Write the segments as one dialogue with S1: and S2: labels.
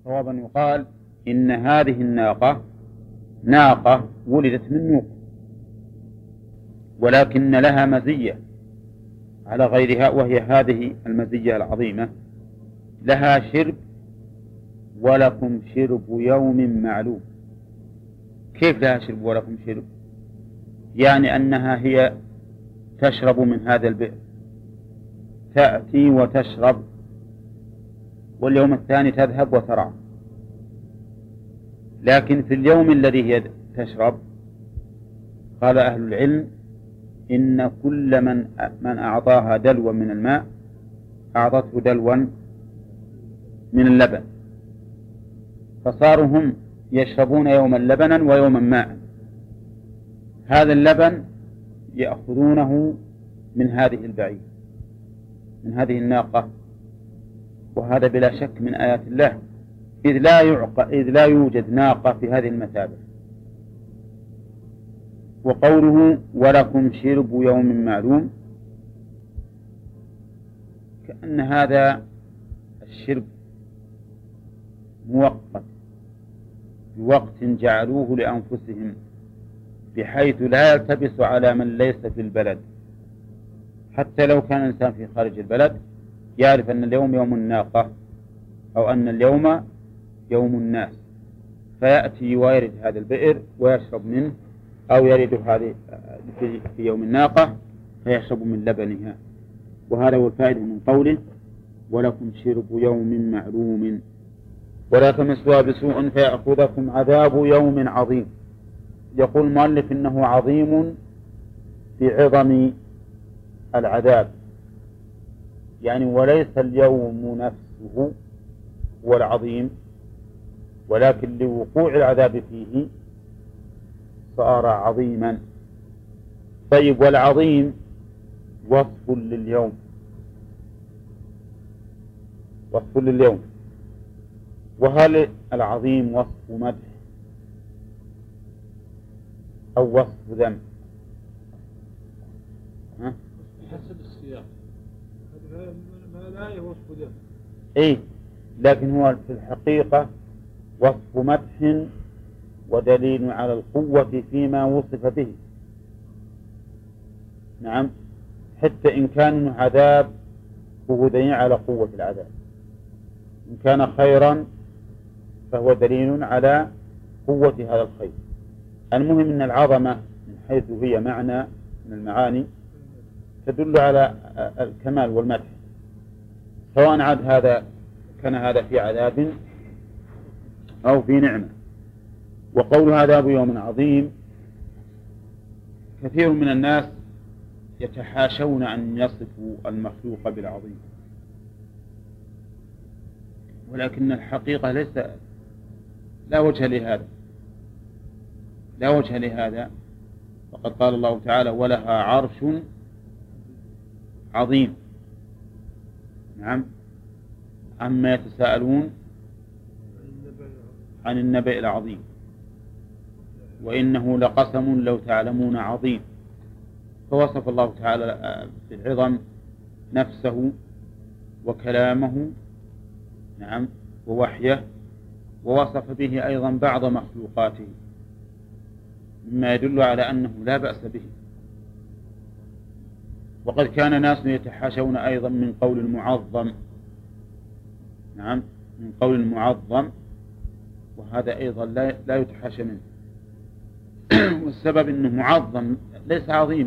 S1: صوابا يقال إن هذه الناقة ناقة ولدت من نوق، ولكن لها مزية على غيرها، وهي هذه المزية العظيمة: لها شرب ولكم شرب يوم معلوم. كيف لها شرب ولكم شرب؟ يعني أنها هي تشرب من هذا البئر، تأتي وتشرب، واليوم الثاني تذهب وترعى. لكن في اليوم الذي هي تشرب قال أهل العلم إن كل من أعطاها دلوا من الماء أعطته دلوا من اللبن، فصاروا هم يشربون يوما لبنا ويوما ماء. هذا اللبن يأخذونه من هذه البعير، من هذه الناقة، وهذا بلا شك من آيات الله، إذ لا يوجد ناقة في هذه المثابة. وقوله ولكم شرب يوم معلوم، كأن هذا الشرب مؤقت بوقت جعلوه لأنفسهم، بحيث لا يلتبس على من ليس في البلد. حتى لو كان الإنسان في خارج البلد يعرف أن اليوم يوم الناقة، أو أن اليوم يوم الناس، فيأتي ويرد هذا البئر ويشرب منه، أو يرد هذه في يوم الناقة فيشرب من لبنها. وهذا هو الفائدة من قوله ولكم شرب يوم معلوم ولا تمسوها بسوء فيأخذكم عذاب يوم عظيم. يقول المؤلف إنه عظيم في عظم العذاب، يعني وليس اليوم نفسه هو العظيم، ولكن لوقوع العذاب فيه صار عظيما. طيب، والعظيم وصف لليوم، وصف لليوم، وهل العظيم وصف مدح أو وصف ذم؟
S2: حسب السياق، ما لا وصف ذم.
S1: إيه، لكن هو في الحقيقة وصف مدح ودليل على القوة فيما وصف به. نعم، حتى إن كان عذاب فهو دليل على قوة العذاب، إن كان خيرا فهو دليل على قوة هذا الخير. المهم أن العظمة من حيث هي معنى من المعاني تدل على الكمال والمدح، سواء كان هذا في عذاب أو في نعمة. وقول عذاب يوم عظيم، كثير من الناس يتحاشون أن يصفوا المخلوق بالعظيم، ولكن الحقيقة لا وجه لهذا، لا وجه لهذا. وقد قال الله تعالى ولها عرش عظيم. نعم، عما يتساءلون عن النبأ العظيم، وإنه لقسم لو تعلمون عظيم. فوصف الله تعالى بالعظم نفسه وكلامه، نعم، ووحيه، ووصف به أيضا بعض مخلوقاته مما يدل على أنه لا بأس به. وقد كان ناس يتحاشون أيضا من قول المعظم، نعم، من قول المعظم، وهذا أيضا لا يتحاشى منه. والسبب أنه معظم ليس عظيما،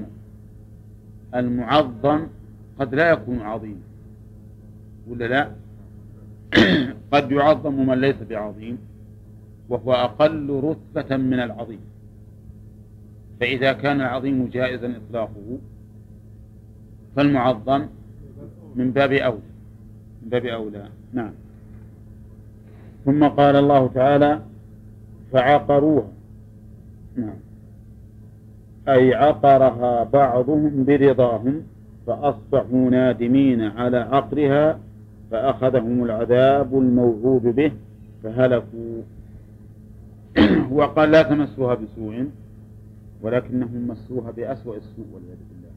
S1: المعظم قد لا يكون عظيما، ولا لا؟ قد يعظم من ليس بعظيم وهو أقل رتبة من العظيم، فإذا كان العظيم جائزا إطلاقه فالمعظم من باب أولى، من باب أولى. نعم. ثم قال الله تعالى فعقروها، نعم، أي عقرها بعضهم برضاهم فأصبحوا نادمين على عقرها فأخذهم العذاب الموعود به فهلكوا. وقال لا تمسوها بسوء، ولكنهم مسوها بأسوأ السوء والعياذ بالله.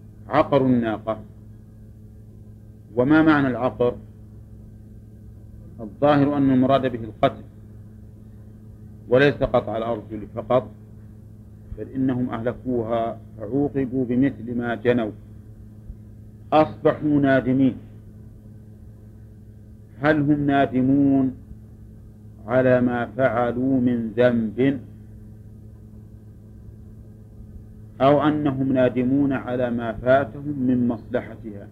S1: عقروا الناقة. وما معنى العقر؟ الظاهر أن المراد به القتل وليس قطع الأرجل فقط، بل إنهم أهلكوها فعوقبوا بمثل ما جنوا، أصبحوا نادمين. هل هم نادمون على ما فعلوا من ذنب، أو أنهم نادمون على ما فاتهم من مصلحتها؟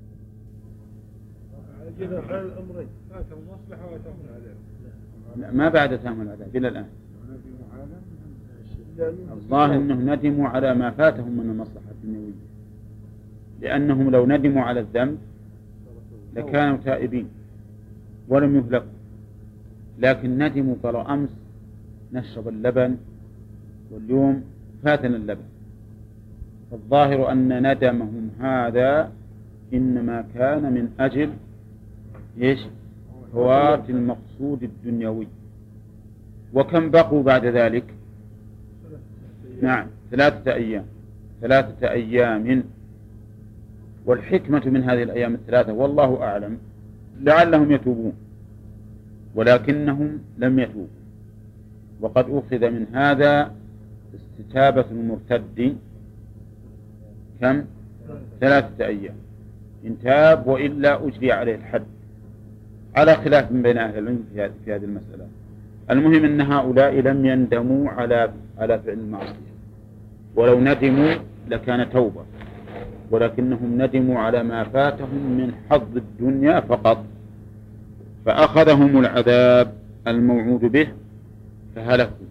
S2: جينا على الأمرين، فاتهم مصلحة واتهم العذاب.
S1: لا، ما بعد تام العذاب إلى الآن. الظاهر أنهم ندموا على ما فاتهم من المصلحة الدنيوية، لأنهم لو ندموا على الذنب لكانوا تائبين ولم يهلكوا، لكن ندموا قالوا أمس نشرب اللبن واليوم فاتنا اللبن. فالظاهر أن ندمهم هذا إنما كان من أجل فوات المقصود الدنيوي. وكم بقوا بعد ذلك؟ نعم 3 أيام. 3 أيام. والحكمة من هذه الأيام 3 والله أعلم لعلهم يتوبون، ولكنهم لم يتوبوا. وقد أخذ من هذا استتابة المرتد كم؟ 3 أيام، إن تاب وإلا أجري عليه الحد، على خلاف من بين أهل العلم في هذه المسألة. المهم أن هؤلاء لم يندموا على فعل المعصية، ولو ندموا لكان توبة، ولكنهم ندموا على ما فاتهم من حظ الدنيا فقط، فأخذهم العذاب الموعود به فهلكوا.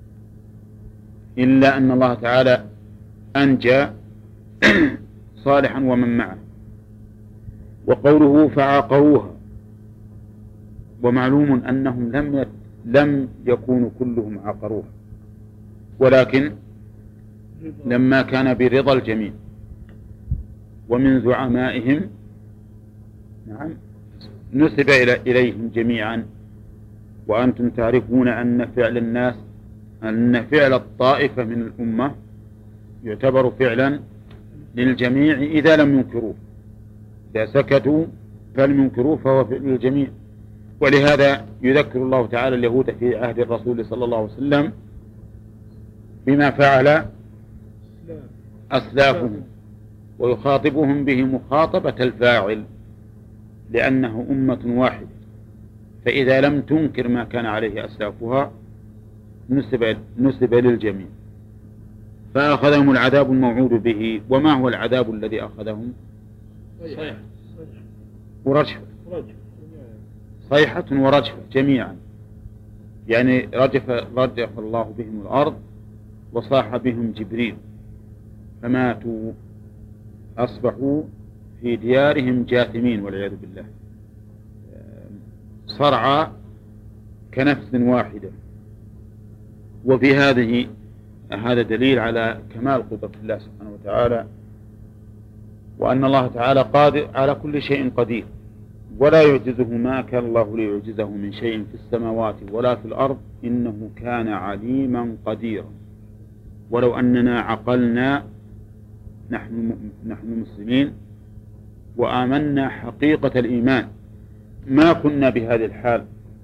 S1: إلا أن الله تعالى أنجى صالحا ومن معه. وقوله فعقروها، ومعلوم أنهم لم يكونوا كلهم عقروها، ولكن لما كان برضا الجميع ومن زعمائهم نعم نسب إليهم جميعا. وأنتم تعرفون أن فعل الطائفة من الأمة يعتبر فعلا للجميع إذا لم ينكروه، إذا سكتوا فلم ينكروه فهو فعل للجميع. ولهذا يذكر الله تعالى اليهود في عهد الرسول صلى الله عليه وسلم بما فعل أسلافهم، ويخاطبهم به مخاطبة الفاعل، لأنه أمة واحدة، فإذا لم تنكر ما كان عليه أسلافها نسب للجميع. فأخذهم العذاب الموعود به. وما هو العذاب الذي أخذهم؟ ورجفة، صيحة ورجفة جميعا، يعني رجف الله بهم الأرض وصاح بهم جبريل فماتوا، أصبحوا في ديارهم جاثمين والعياذ بالله، صرعى كنفس واحدة. وفي هذا دليل على كمال قدرة الله سبحانه وتعالى، وأن الله تعالى قادر على كل شيء قدير، ولا يعجزه ما كان الله ليعجزه من شيء في السماوات ولا في الأرض، إنه كان عليما قديرا. ولو أننا عقلنا نحن مسلمين وآمنا حقيقة الإيمان ما كنا بهذه الحال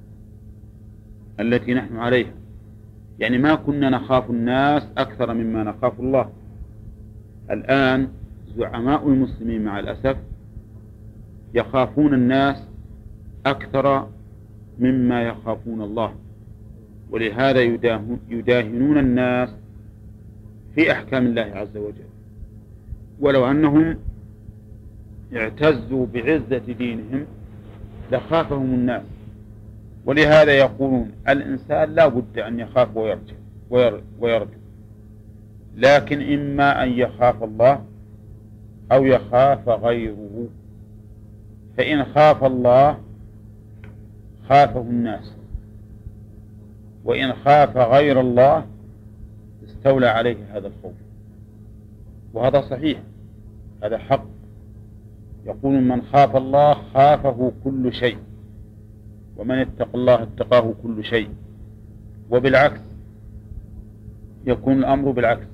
S1: التي نحن عليها، يعني ما كنا نخاف الناس أكثر مما نخاف الله. الآن زعماء المسلمين مع الأسف يخافون الناس أكثر مما يخافون الله، ولهذا يداهنون الناس في أحكام الله عز وجل. ولو أنهم اعتزوا بعزة دينهم لخافهم الناس. ولهذا يقولون الإنسان لا بد أن يخاف ويرجو، لكن إما أن يخاف الله أو يخاف غيره. فإن خاف الله خافه الناس، وإن خاف غير الله استولى عليه هذا الخوف. وهذا صحيح، هذا حق. يقول من خاف الله خافه كل شيء، ومن اتقى الله اتقاه كل شيء. وبالعكس يكون الأمر بالعكس.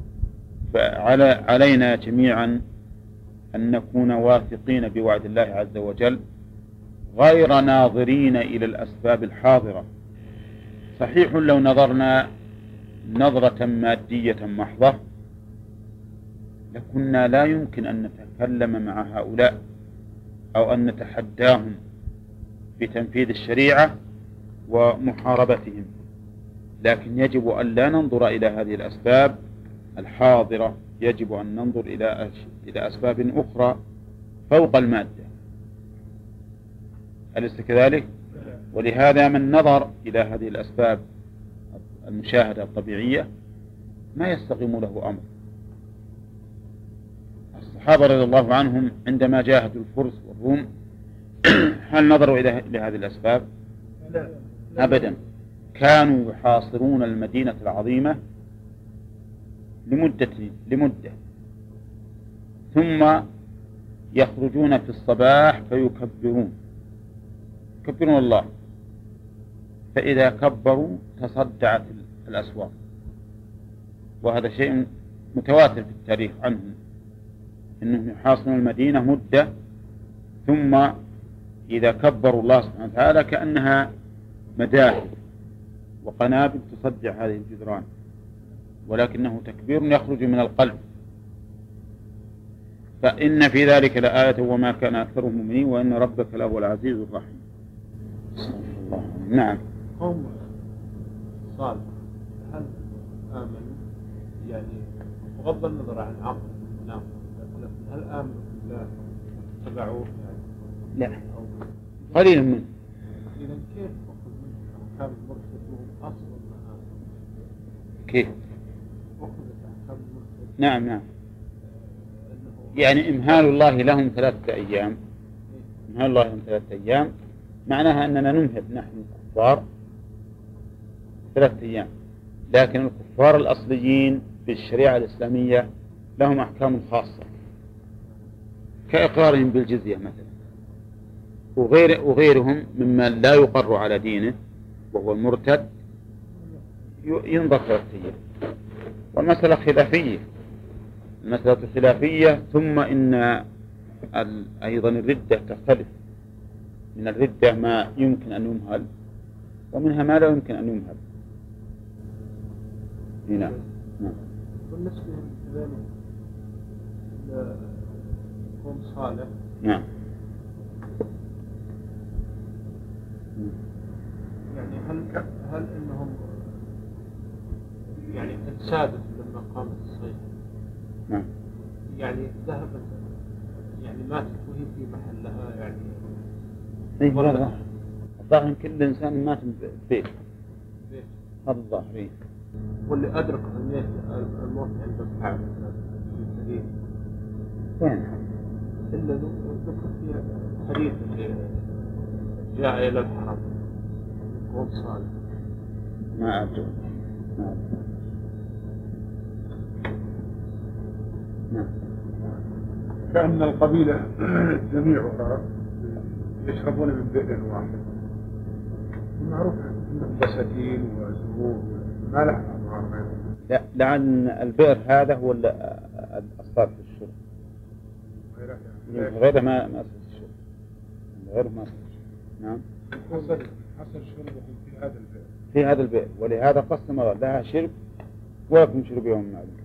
S1: فعلينا جميعا أن نكون واثقين بوعد الله عز وجل، غير ناظرين إلى الأسباب الحاضرة. صحيح لو نظرنا نظرة مادية محضة لكنا لا يمكن أن نتكلم مع هؤلاء أو أن نتحداهم في تنفيذ الشريعة ومحاربتهم، لكن يجب أن لا ننظر إلى هذه الأسباب الحاضرة، يجب أن ننظر إلى أسباب أخرى فوق المادة. أليس كذلك؟ ولهذا من نظر إلى هذه الأسباب المشاهدة الطبيعية ما يستقيم له أمر. الصحابة رضي الله عنهم عندما جاهدوا الفرس والروم هل نظروا إلى هذه الأسباب؟ أبدا. كانوا يحاصرون المدينة العظيمة لمدة ثم يخرجون في الصباح فيكبرون الله، فإذا كبروا تصدعت الأسواق، وهذا شيء متواتر في التاريخ عنهم أنهم يحاصرون المدينة مدة ثم إذا كبروا الله سبحانه وتعالى كأنها مداخل وقنابل تصدع هذه الجدران، ولكنه تكبير يخرج من القلب. فإن في ذلك لآية وما كان أكثرهم مؤمنين وإن ربك لهو العزيز الرحيم. نعم.
S2: قوم صالح هل آمنوا يعني بغض النظر عن عقل نعم، لكن هل آمنوا بالله اتبعوه يعني؟
S1: لا قليل منه.
S2: إذا كيف أخذ منهم أحكام المرشد وهم أصلا ما آمنوا؟
S1: كيف؟
S2: أخذت أحكام المرشد.
S1: نعم يعني إمهال الله لهم 3 أيام، إمهال الله لهم 3 أيام معناها أننا نمهل نحن الكفار 3 أيام، لكن الكفار الأصليين بالشريعة الإسلامية لهم أحكام خاصة كإقرارهم بالجزية مثلا، وغيرهم ممن لا يقر على دينه وهو المرتد ينظر 3 أيام. والمسألة خلافية، المسألة خلافية. ثم إن أيضا الردة تختلف، من الردة ما يمكن أن يمهل ومنها ما لا يمكن أن يمهل. نعم.
S2: بالنسبة لذلك قوم صالح
S1: نعم
S2: يعني هل إنهم يعني اتسادت لما قامت الصيحة؟
S1: نعم.
S2: يعني ذهبت يعني ماتت وهي في محلها يعني.
S1: الظاهر كل إنسان مات ببيت هذا الظاهر.
S2: واللي أدرك الموت عند أصحابه في
S1: وين؟
S2: إلا ذكر فيها حديث اللي جاء إلى الحرم قوم صالح.
S1: ما أدري.
S3: كأن القبيلة جميعها يشربون من بئر واحد، معروف عندهم بساتين وزهور ما لها أنوار غيرهم.
S1: لا، لأن البئر هذا هو الأصل في الشرب، غيره ما أصل الشرب، غيره ما أصل الشرب. نعم.
S3: حصل شربهم
S1: في هذا البئر ولهذا قسم لها شرب ولكم شرب يوم معلوم.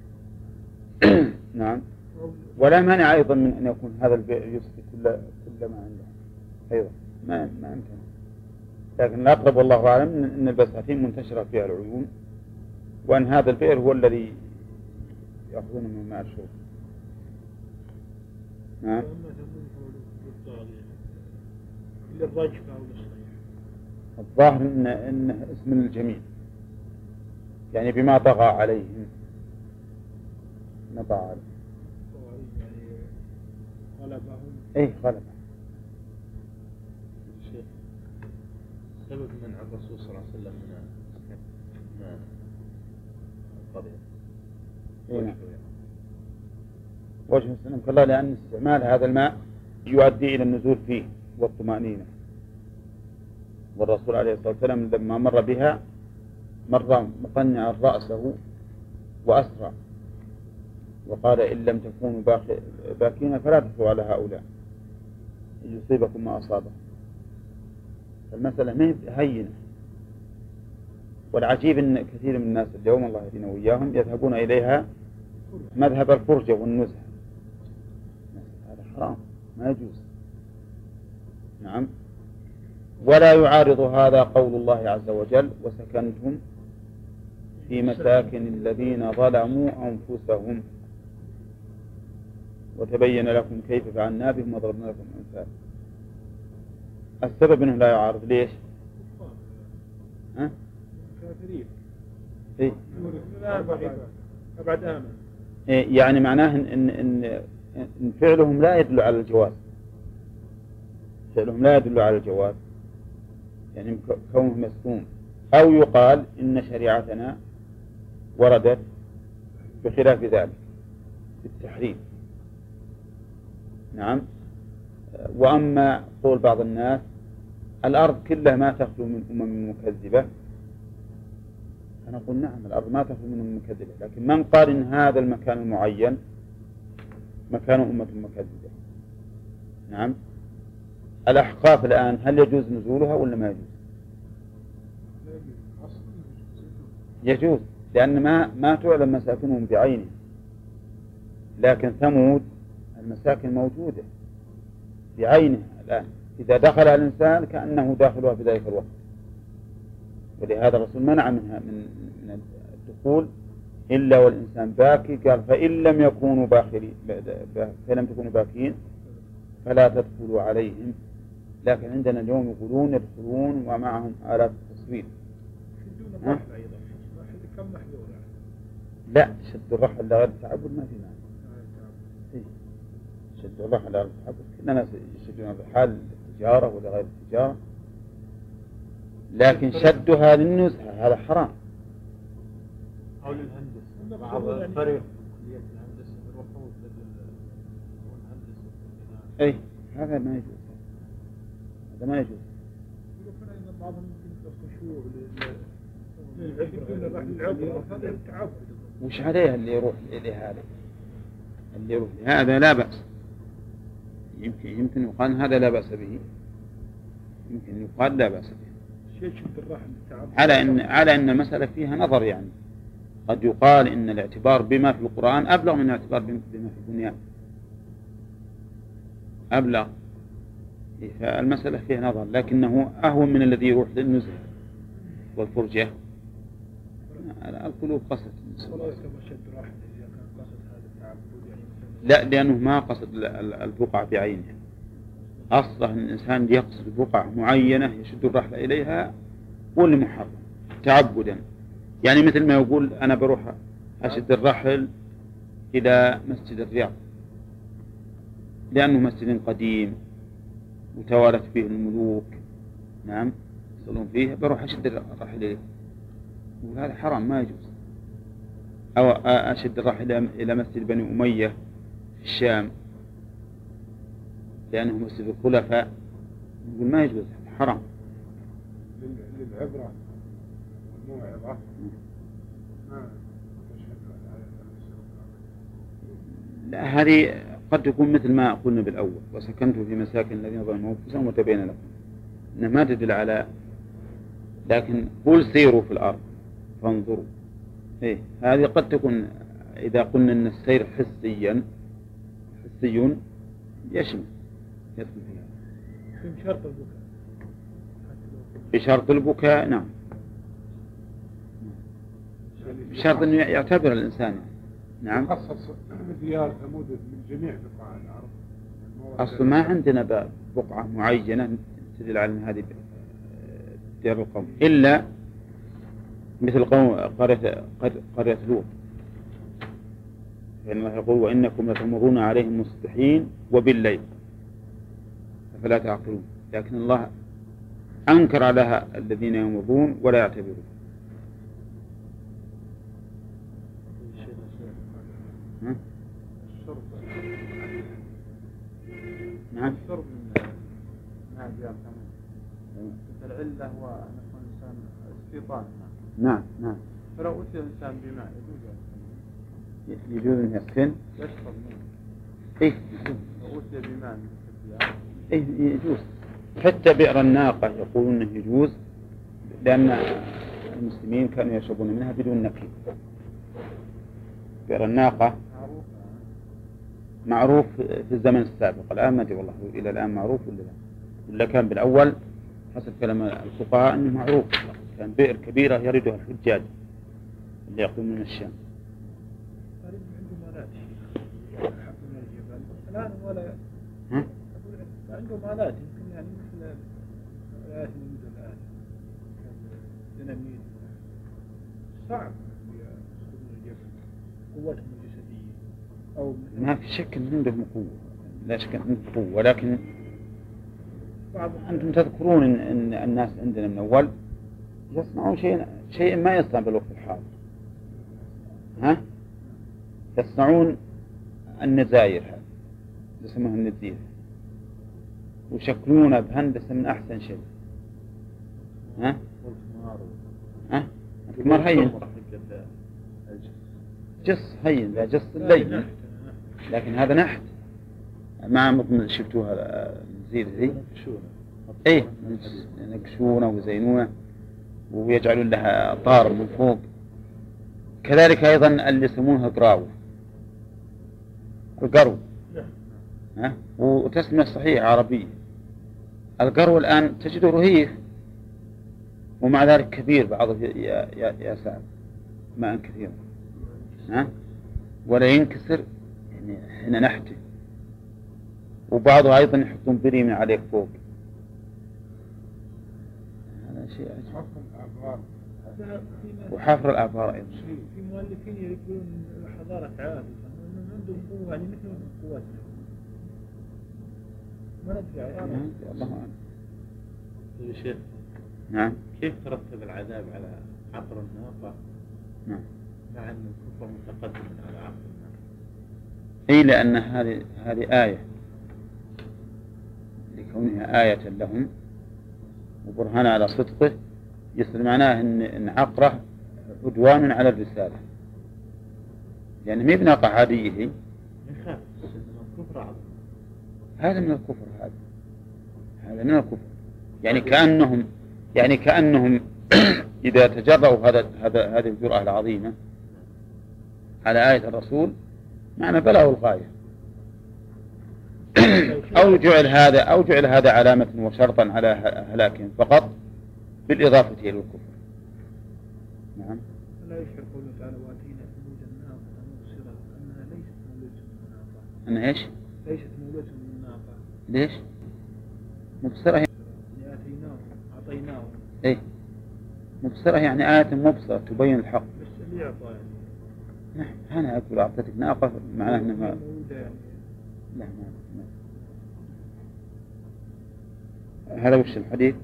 S1: نعم. ولا مانع أيضا من أن يكون هذا البئر يسقي كل ما عنده أيضا، ما يمكن. لكن الأقرب والله أعلم أن البساتين منتشرة فيها العيون، وأن هذا البئر هو الذي يأخذون من ماء الشرب. نعم. الظاهر إنه اسم الجميع يعني بما طغى عليهم نطع عليهم
S2: يعني غلبهم.
S1: أي غلبهم.
S4: شيخ سبب منع الرسول صلى الله عليه وسلم من القضية
S1: وجه السلام كالله، لأن استعمال هذا الماء يؤدي إلى النزول فيه والطمأنينة، والرسول عليه الصلاة والسلام لما مر بها مر مقنعا رأسه وأسرع وقال إن لم تكونوا باكين فلا تسوا على هؤلاء يصيبكم ما أصابه. المسألة ما هي هينة. والعجيب أن كثير من الناس اليوم الله يهدينا وإياهم يذهبون إليها مذهب الفرجة والنزهة. هذا حرام ما يجوز. نعم. ولا يعارض هذا قول الله عز وجل وسكنتم في مساكن الذين ظلموا أنفسهم وتبين لكم كيف فعلنا بهم وضربنا لكم أمثال. السبب أنه لا يعارض ليش؟
S3: كافرين.
S1: إيه؟
S3: أبعد آمن.
S1: يعني معناه إن فعلهم لا يدل على الجواز. فعلهم لا يدل على الجواز، يعني كونه مسكون. أو يقال إن شريعتنا وردت بخلاف ذلك بالتحريم. نعم. وأما قول بعض الناس الأرض كلها ما تخلو من أمم مكذبة، فنقول نعم الأرض ما تخلو من أمم مكذبة، لكن من قال إن هذا المكان المعين مكان أمة مكذبة. نعم. الأحقاف الآن هل يجوز نزولها ولا ما يجوز؟ يجوز، لأن ما تعلم مساكنهم بعينها. لكن ثمود المساكن موجودة بعينها الآن، إذا دخل الإنسان كأنه داخلها في ذلك الوقت. ولهذا الرسول منع منها من الدخول إلا والإنسان باكي. قال فإن لم تكونوا باكين فلا تدخلوا عليهم. لكن عندنا اليوم يقولون يدخلون ومعهم آلات التصوير. لا، شد الرحل لغير التعبد ما في معنى. شد الرحل لغير التعبد، كل الناس يشدون الرحال للتجارة ولغير التجارة، لكن شدها للنزهة هذا حرام.
S2: أو للهندسة. بعض الفريق كلية الهندسة يروحون للهندسة.
S1: أي هذا ما يجوز. هذا ما يجوز.
S3: بعضهم يمكن
S1: وش عليها اللي يروح لهذا؟ اللي يروح لهذا لا بأس. يمكن يقال هذا لا بأس به. يمكن يقال لا بأس به. على أن المسألة فيها نظر. يعني قد يقال إن الاعتبار بما في القرآن أبلغ من الاعتبار بما في الدنيا. أبلغ. فالمسألة فيها نظر، لكنه أهون من الذي يروح للنزهة والفرجة. القلوب قصد. لا، لأنه ما قصد البقعة بعينها. أصلا الإنسان يقصد بقعة معينة يشد الرحلة إليها واللي محرم تعبدا. يعني مثل ما يقول أنا بروح أشد الرحل إلى مسجد الرياض لأنه مسجد قديم وتوالت فيه الملوك. نعم. يصلون فيه، بروح أشد الرحل إليه، وهذا حرام ما يجوز. أو أشد الرحل إلى مسجد بني أمية في الشام لأنه مسجد الخلفاء، يقول ما يجوز، حرام.
S3: للعبرة والموعظة
S1: لا، هذه قد تكون مثل ما قلنا بالأول وسكنتم في مساكن الذين ظلموا أنفسهم وتبين لكم، إنها ما تدل على. لكن قل سيروا في الأرض فانظروا. إيه، هذه قد تكون إذا قلنا أن السير حسي يشمل يدخل فيها بشرط البكاء. نعم، بشرط أن يعتبر الإنسان. نعم.
S3: خصص ديار ثمود من جميع بقاع الأرض.
S1: أصلا ما عندنا بقعة معينة تدل على أن هذه ديار القوم، إلا مثل قرية لوط، فإن الله يقول وإنكم لتمرون عليهم مصبحين وبالليل فلا تعقلون. لكن الله أنكر عليها الذين يمرون ولا يعتبرون. نعم.
S2: الشرب من ديار ثمود العلة هو أن يكون الإنسان استيطان.
S1: نعم.
S2: فلو أتي الإنسان بماء
S1: يجوز أن يسكن
S2: يشرب منه.
S1: إيه،
S2: لو أتي بماء
S1: إيه يجوز. حتى بئر الناقة يقولون أنه يجوز، لأن المسلمين كانوا يشربون منها بدون نكير. بئر الناقة معروف في الزمن السابق، الآن ما أدري والله إلى الآن معروف ولا كان بالأول حسب كلام الفقهاء أنه معروف، كان بئر كبيرة يردها الحجاج اللي يقدمون من الشام.
S2: الآن ولا عندهم آلات يمكن يعني مثل الآلات الموجودة الآن ديناميت صعب يسقطون الجبل قوتهم الجسدية أو
S1: ما في شك أن عندهم قوة، لا شك أن عندهم قوة، ولكن أنتم تذكرون أن الناس عندنا من أول يصنعون شيء ما يصنع بالوقت الحاضر. ها؟ يصنعون النزاير هذه يسموها النزير، وشكلونها بهندسة من أحسن شيء. ها؟ ها؟ الكمار هين، جص هين، لا جص الليل، لكن هذا نحت. ما عمركم شفتوها النزير ذي؟ ايه ينقشونه ويزينونه ويجعلون لها طار من فوق. كذلك أيضا اللي يسمونه قراو، القرو، ها؟ وتسمية صحيحة عربية. القرو الآن تجده رهيف ومع ذلك كبير، بعضه يا سعد ماء كثيرا، ها؟ ولا ينكسر، يعني هنا نحته. وبعضه أيضا يحطون بريمة عليه فوق. هذا شيء عجيب. وحفر الآبار أيضا.
S2: في مؤلفين يقولون حضارة عادة عندهم قوة يعني مثل قوتنا، ما ندري عنها.
S1: الله أعلم.
S4: يا شيخ،
S1: نعم.
S4: كيف ترتب العذاب على عقر الناقة؟
S1: نعم.
S4: مع أن الكفر متقدم على عقر الناقة.
S1: إيه، لأن هذه آية، لكونها آية لهم وبرهان على صدقه، يصير معناه إن عقره عدوان على الرسالة، يعني ما بناقة عادية هي.
S4: يخاف من الكفر عظيم.
S1: هذا من الكفر، هذا من الكفر. يعني كأنهم إذا تجرؤوا هذه الجرأة العظيمة على آية الرسول معنى بلغوا الغاية. أو جعل هذا علامة وشرطا على هلاكهم فقط بالإضافة إلى الكفر. نعم.
S2: لا يشعر قوله تعالى واتينا ثمود الناقة مبصرة أنها ليست مولودة من الناقة.
S1: أنها إيش؟
S2: ليست مولودة من الناقة.
S1: ليش؟ مبصرة
S2: يعني أعطيناهم.
S1: إيه، مبصرة يعني آية مبصرة تبين الحق.
S2: بس اللي أعطى يعني.
S1: نعم، أنا أقول أعطيتك ناقة معناه أنها
S2: مولودة يعني.
S1: لا، هذا وش الحديث؟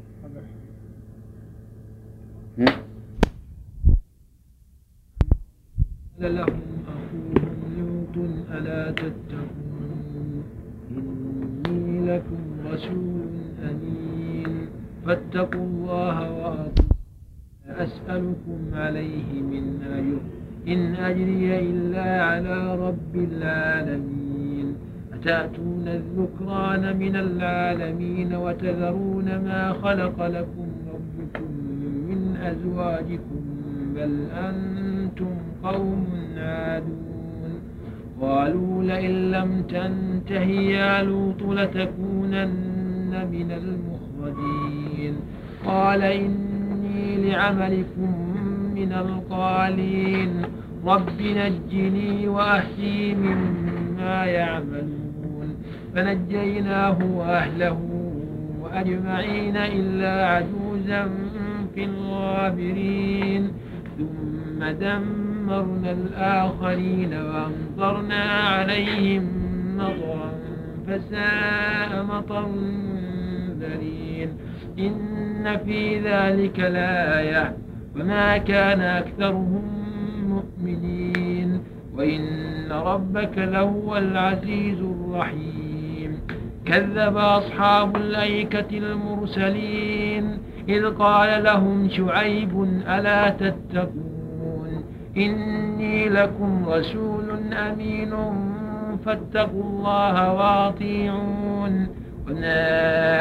S2: قال لهم أخوهم لوط ألا تتقون إني لكم رسول أمين فاتقوا الله وأطيعون أسألكم عليه من أجر إن أجري إلا على رب العالمين أتأتون الذكران من العالمين وتذرون ما خلق لكم ربكم من أزواجكم بل أنتم قوم عادون قالوا لئن لم تنته يا لوط لتكونن من المخرجين قال إني لعملكم من القالين رب نجني وأهلي مما يعملون فنجيناه وأهله أجمعين إلا عجوزا في الغابرين ثم دمرنا الآخرين وأمطرنا عليهم مطرا فساء مطر المنذرين إن في ذلك لآية وما كان أكثرهم مؤمنين وإن ربك لهو العزيز الرحيم كذب أصحاب الأيكة المرسلين إذ قال لهم شعيب ألا تتقون إني لكم رسول أمين فاتقوا الله وأطيعون وما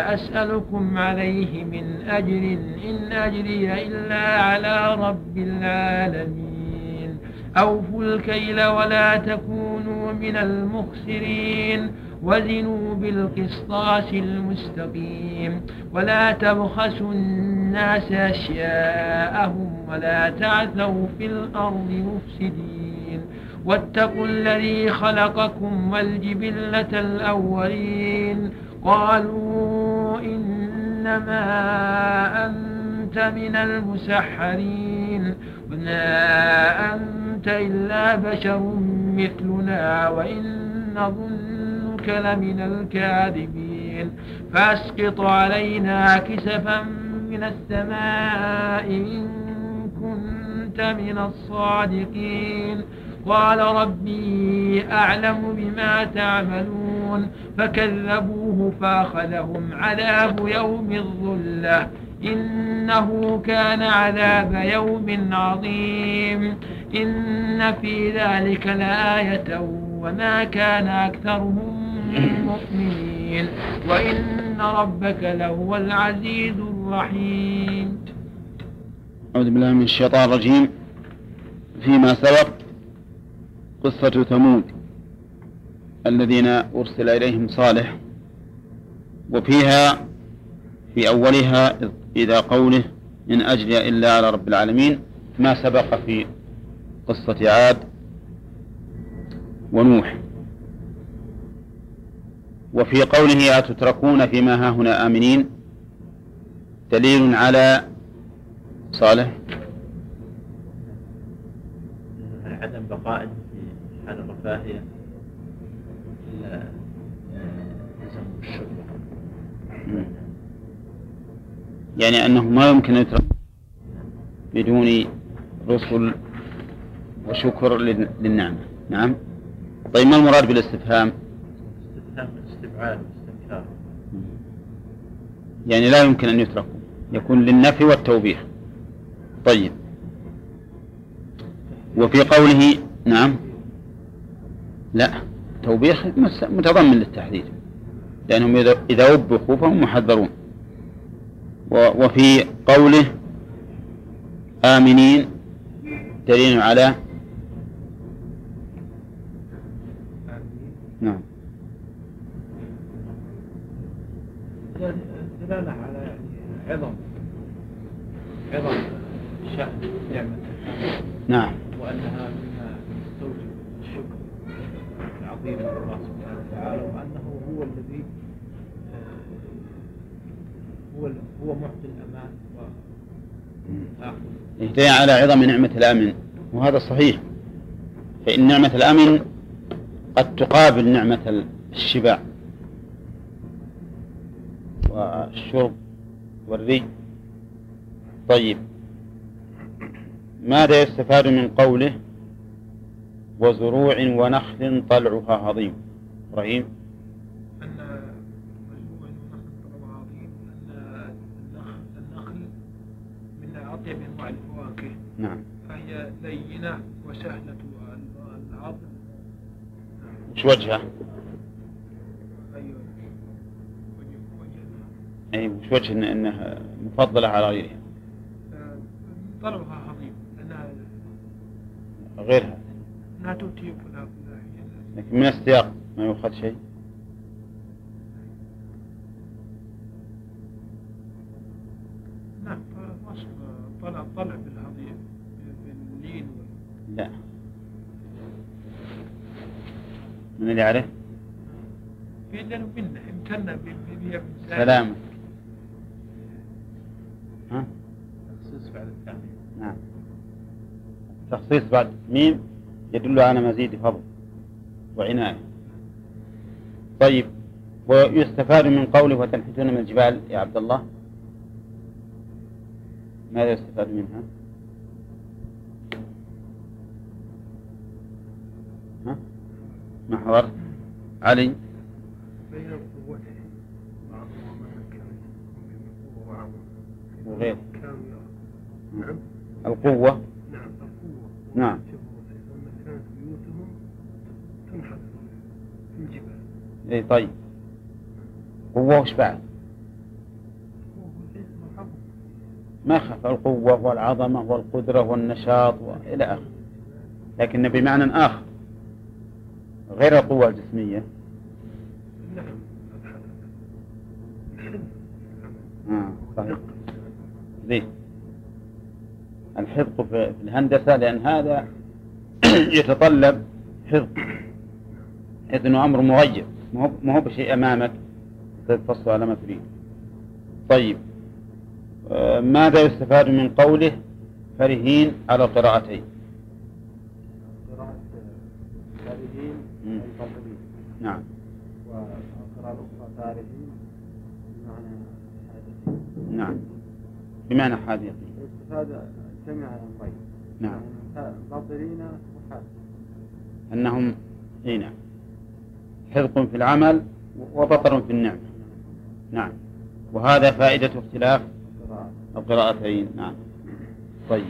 S5: ما أسألكم عليه من أجر إن أجري إلا على رب العالمين. أوفوا الكيل ولا تكونوا من المخسرين وزنوا بالقسطاس المستقيم ولا تبخسوا الناس أشياءهم ولا تعثوا في الأرض مفسدين واتقوا الذي خلقكم والجبلة الأولين قالوا إنما أنت من المسحرين وما أنت إلا بشر مثلنا وإن نظنك لمن الكاذبين فاسقط علينا كسفا من السماء إن كنت من الصادقين قال ربي أعلم بما تعملون فكذبوه فأخذهم عذاب يوم الظلة إنه كان عذاب يوم عظيم إن في ذلك لآية وما كان أكثرهم مؤمنين وإن ربك لهو العزيز الرحيم.
S1: أعوذ بالله من الشيطان الرجيم. فيما سبق قصة ثمود الذين أرسل إليهم صالح، وفيها في أولها إذا قوله إن أجري إلا على رب العالمين ما سبق في قصة عاد ونوح. وفي قوله أتتركون فيما هاهنا آمنين دليل على صالح
S4: عدم بقاء في حال الرفاهية إلا يلزم الشكر،
S1: يعني أنه ما يمكن أن يترك بدون رسل وشكر للنعمة. نعم. طيب ما المراد بالاستفهام؟
S4: استفهام استبعاد واستنكار،
S1: يعني لا يمكن أن يتركوا، يكون للنفي والتوبيخ. طيب. وفي قوله نعم لا توبيخ متضمن للتحذير لأنهم إذا وبخوا فهم محذرون. وفي قوله آمنين دليل على نعم
S2: دلالة على عظم شأن نعمة
S1: نعم
S2: وأنها مما تستوجب الشكر العظيم لله سبحانه وتعالى وأنه هو الذي هو معطي الأمان وآخر
S1: دليل على عظم نعمة الأمن، وهذا صحيح، فإن نعمة الأمن قد تقابل نعمة الشبع والشرب والري. طيب ماذا يستفاد من قوله وزروع ونخل طلعها هضيم؟ إبراهيم.
S5: أن مجموع ونخل طلعها هضيم أن النخل من أطيب أنواع الفواكه.
S1: نعم.
S5: فهي لينة وسهلة العظم.
S1: وش وجهها؟
S5: أيوة.
S1: أي وش وجه إنها مفضلة على غيرها؟
S5: طلعها هضيم لأنها
S1: غيرها
S5: لا تؤتي فلا
S1: لكن من السياق ما يؤخذ شيء.
S5: نعم طلع بالهضيم باللين
S1: لا من اللي يعرف؟
S5: في لأنه منه امتنى بها
S1: سلامة. ها؟
S4: تخصيص بعد الثاني.
S1: نعم تخصيص بعد ميم يدل على مزيد فضل وعناية. طيب ويستفاد من قوله وتنحتون من الجبال يا عبد الله، ماذا يستفاد منها؟ ها؟ ما حضرت علي؟
S5: بين قوته
S1: وغير
S5: نعم
S1: القوة.
S5: نعم القوة.
S1: نعم.
S5: لما كانت بيوتهم تنحت في الجبال.
S1: اي طيب قوة وش بعد؟ ما يخاف القوة والعظمة والقدرة والنشاط وإلى آخره، لكن بمعنى آخر غير القوة الجسمية. صحيح. ليه؟ الحفظ في الهندسة لأن هذا يتطلب حفظ، حيث أنه أمر مغير، ما هو بشيء أمامك تفصل على ما تريد. طيب، ماذا يستفاد من قوله فرهين على قراءتين؟
S2: قراءة فرهين أي فاضلين.
S1: نعم.
S2: وقراءة أخرى فارهين بمعنى حادثين.
S1: نعم، بمعنى حادثين.
S2: الاستفادة جميع الأمرين.
S1: نعم.
S2: فاضلين وحادثين.
S1: أنهم هنا حذق في العمل وبطر في النعمة. نعم، وهذا فائدة اختلاف القراءتين. نعم. طيب،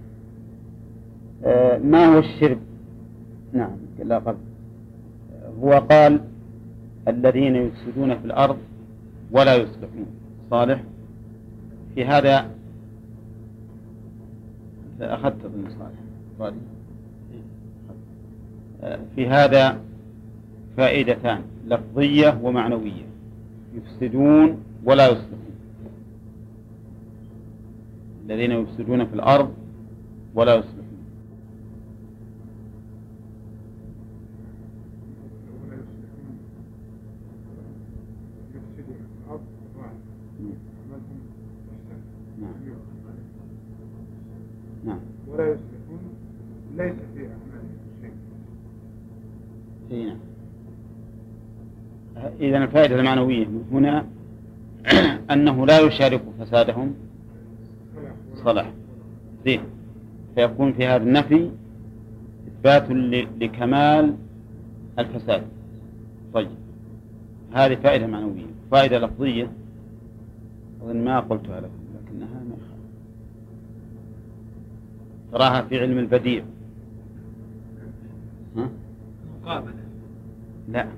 S1: ما هو الشرك؟ نعم، لا قبل. هو قال الذين يفسدون في الأرض ولا يصلحون. صالح في هذا أخذت ابن صالح في هذا فائدتان لفظية ومعنوية: يفسدون ولا يصلحون. الذين يفسدون في الأرض ولا يصلحون. نعم.
S3: ولا يصلحون ليس في أعمالهم شيء.
S1: نعم. إذن الفائدة المعنوية هنا أنه لا يشارك فسادهم صلاح. زين، فيكون في هذا النفي إثبات لكمال الفساد. طيب، هذه فائدة معنوية. فائدة لفظية أظن ما قلتها لكم لكنها ما يخالف، تراها في علم البديع.
S5: مقابلة.
S1: لا،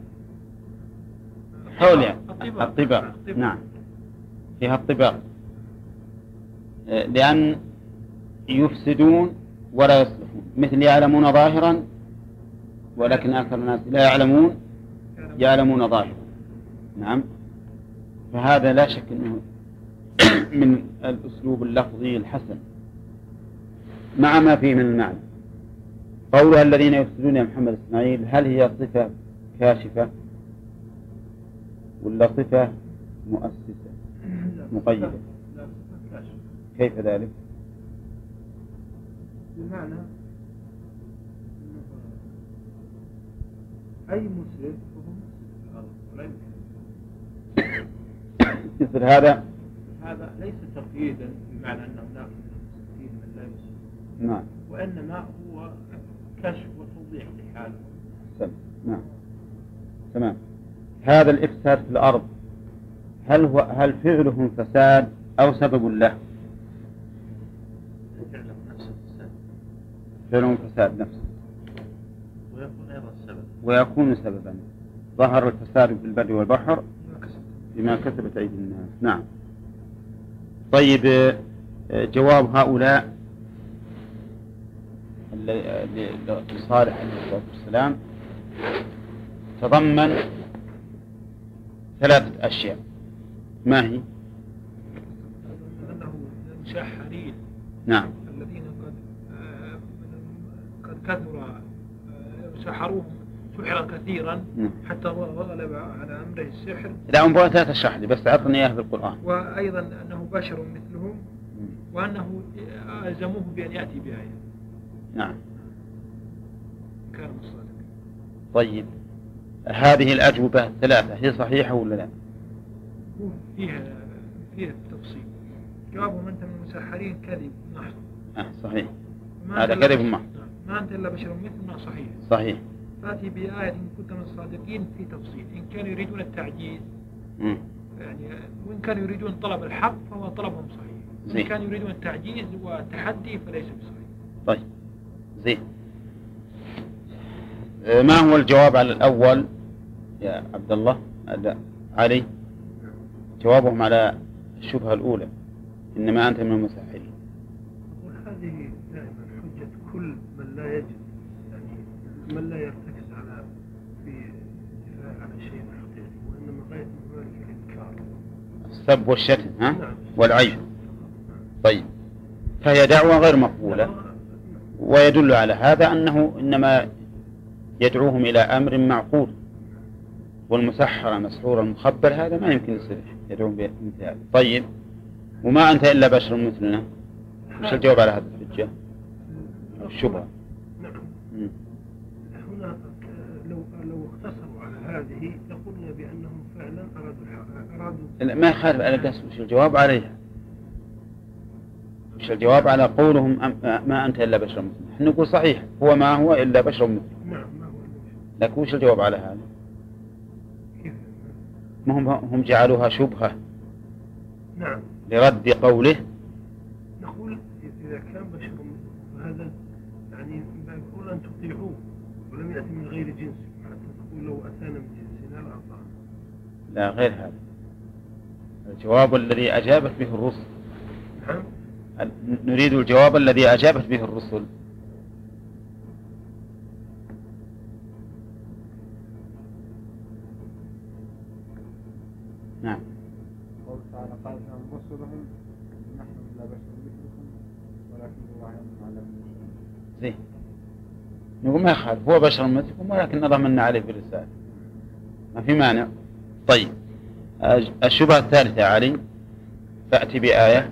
S1: حول يعني الطباق. نعم، فيها الطباق، لأن يفسدون ولا يصلحون، مثل يعلمون ظاهرا ولكن أكثر الناس لا يعلمون ظاهرا. نعم، فهذا لا شك أنه من الأسلوب اللفظي الحسن مع ما فيه من المعنى. قولها الذين يفسدون يا محمد إسماعيل، هل هي صفة كاشفة ولا صفة مؤسسة مقيدة؟ كيف ذلك؟
S2: بمعنى أي مسلم فهو ولا يمكن.
S1: مثل هذا
S2: ليس تقييدا بمعنى أنه ناقل فيه من لا يسلم.
S1: نعم،
S2: وإنما هو كشف وتوضيح لحاله.
S1: نعم، تمام. هذا الإفساد في الأرض هل فعلهم فساد أو سبب له؟ فعلهم فساد نفسه،
S2: ويكون أيضا السبب،
S1: ويكون سببا. ظهر الفساد في البر والبحر بما كسبت أيدي الناس. نعم. طيب، جواب هؤلاء لصالح عليه الصلاة والسلام تضمن 3 أشياء. ما هي؟
S5: أنه المسحرين.
S1: نعم.
S5: الذين قد كثر سحروهم سحرا كثيرا حتى غلب على أمره السحر.
S1: لا، أنبغى تشرح لي بس، أعطني إياه بالقرآن.
S5: وأيضا أنه بشر مثلهم، وأنه ألزموه بأن يأتي بآية.
S1: نعم،
S5: كان مصادق.
S1: طيب، هذه الأجوبة 3 هي صحيحة ولا لا؟
S5: فيها تفصيل. جوابهم أنت من المسحرين كذب محض.
S1: صحيح، هذا كذب محض.
S5: ما أنت إلا بشر مثلنا.
S1: صحيح.
S5: فأتي بآية إن كنت من الصادقين في تفصيل. إن كانوا يريدون التعجيز يعني، وإن كانوا يريدون طلب الحق فهو طلبهم صحيح. وإن كانوا يريدون التعجيز والتحدي فليس بصحيح.
S1: طيب، زين. ما هو الجواب على الأول يا عبد الله علي؟ جوابهم على الشبهة الأولى إنما أنت من المسحرين.
S6: وهذه دائما حجة كل من لا يجد، يعني من لا يرتكز على في الدفاع على شيء حقيقي، وإنما غاية من ذلك الإنكار.
S1: السب والشتم ها؟
S6: نعم.
S1: والعيب. طيب، فهي دعوة غير مقبولة، ويدل على هذا أنه إنما يدعوهم إلى أمر معقول، والمسحر المسحور المخبر هذا ما يمكن يصير يدعوهم بمثل هذا. طيب، وما أنت إلا بشر مثلنا، وش الجواب على هذا الحجة؟ الشبهة.
S6: نعم. هنا لو اقتصروا على هذه لقلنا بأنهم فعلا أرادوا
S1: ما يخالف على الدرس. وش الجواب عليها؟ وش الجواب على قولهم ما أنت إلا بشر مثلنا؟ نحن نقول صحيح هو ما هو إلا بشر مثلنا.
S6: نعم، ما هو إلا
S1: لكن وش الجواب على هذا؟
S6: كيف؟
S1: ما هم جعلوها شبهة
S6: نعم.
S1: لرد قوله.
S6: نقول إذا كان بشر مثلكم فهذا يعني يقول أن تطيعوه ولم يأتي من غير جنسكم، حتى تقول لو أتانا من جنسنا لأطعنا.
S1: لا، غير هذا الجواب الذي أجابت به الرسل.
S6: نعم.
S1: نريد الجواب الذي أجابت به الرسل. نعم.
S3: قول تعالى قال لهم رسلهم نحن لا بشر مثلكم ولكن الله يمن على من يشاء.
S1: زين، نقول ما يخالف هو بشر مثلكم ولكن الله من عليه بالرسالة، ما في مانع. طيب، الشبهة الثالثة علي، فأتي بآية.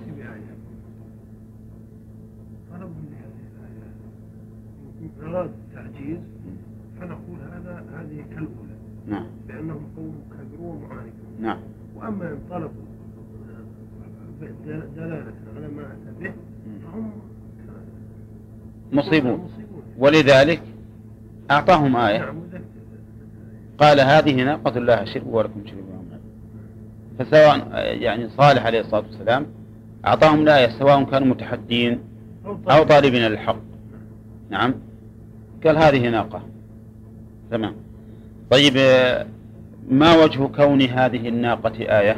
S6: طلبوا لهذه الآية إن أراد التعجيز فنقول هذه كالأولى.
S1: نعم.
S6: بأنهم قوم كبروا ومعاندون.
S1: نعم.
S6: وأما إن طلبوا دلالة على ما أتى به فهم
S1: مصيبون، ولذلك أعطاهم آية.
S6: نعم.
S1: قال هذه ناقة الله شرب ولكم شرب يوم. فسواء يعني صالح عليه الصلاة والسلام أعطاهم الآية سواء كانوا متحدين أو طالبين للحق. نعم. قال هذه ناقة. تمام. طيب، ما وجه كون هذه الناقة آية؟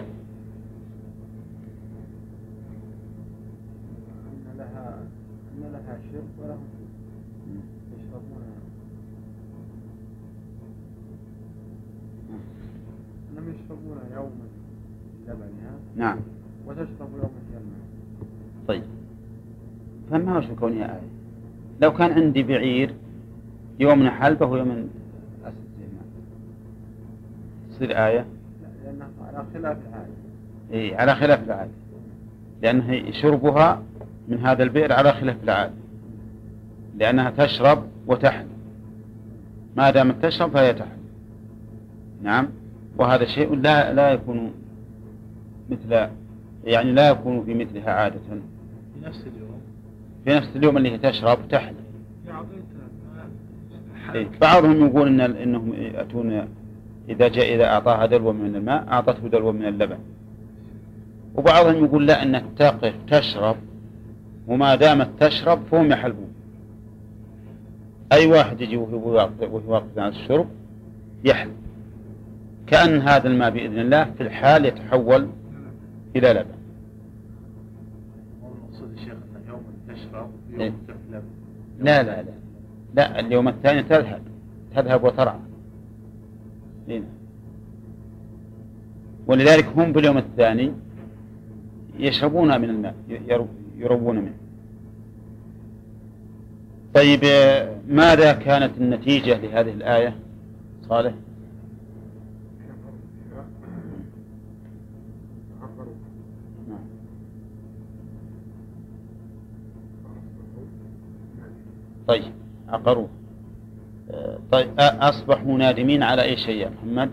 S3: أن لها شرب ولهم يشربون، أنهم يشربون يوما لبنها
S1: نعم.
S3: وتشرب يوما الماء.
S1: طيب، فما وجه كونها آية؟ لو كان عندي بعير يوم حلبه ويوم تصير آية؟
S3: لا، لأنها على خلاف العادة.
S1: إيه، على خلاف العادة، لأنه شربها من هذا البئر على خلاف العادة، لأنها تشرب وتحل، ما دامت تشرب فهي تحل. نعم. وهذا شيء لا يكون مثل، يعني لا يكون في مثلها عادة
S2: في نفس اليوم.
S1: في نفس اليوم اللي هي تشرب تحل.
S5: إيه.
S1: بعضهم يقول إنهم يأتون إذا أعطاها دلو من الماء أعطته دلو من اللبن، وبعضهم يقول لا، أنك تقف تشرب وما دامت تشرب فهم يحلبون. أي واحد يجي وهو واقف عن الشرب يحلب، كأن هذا الماء بإذن الله في الحال يتحول إلى لبن.
S2: والمقصود الشيخ أن يوم تشرب
S1: إيه.
S2: ويوم تحلب.
S1: لا، اليوم الثاني تذهب وترعى. هنا. ولذلك هم باليوم الثاني يشربون من الماء، يروون منه. طيب، ماذا كانت النتيجة لهذه الآية صالح؟ طيب، عقروه. طيب، أصبحوا نادمين على أي شيء يا محمد؟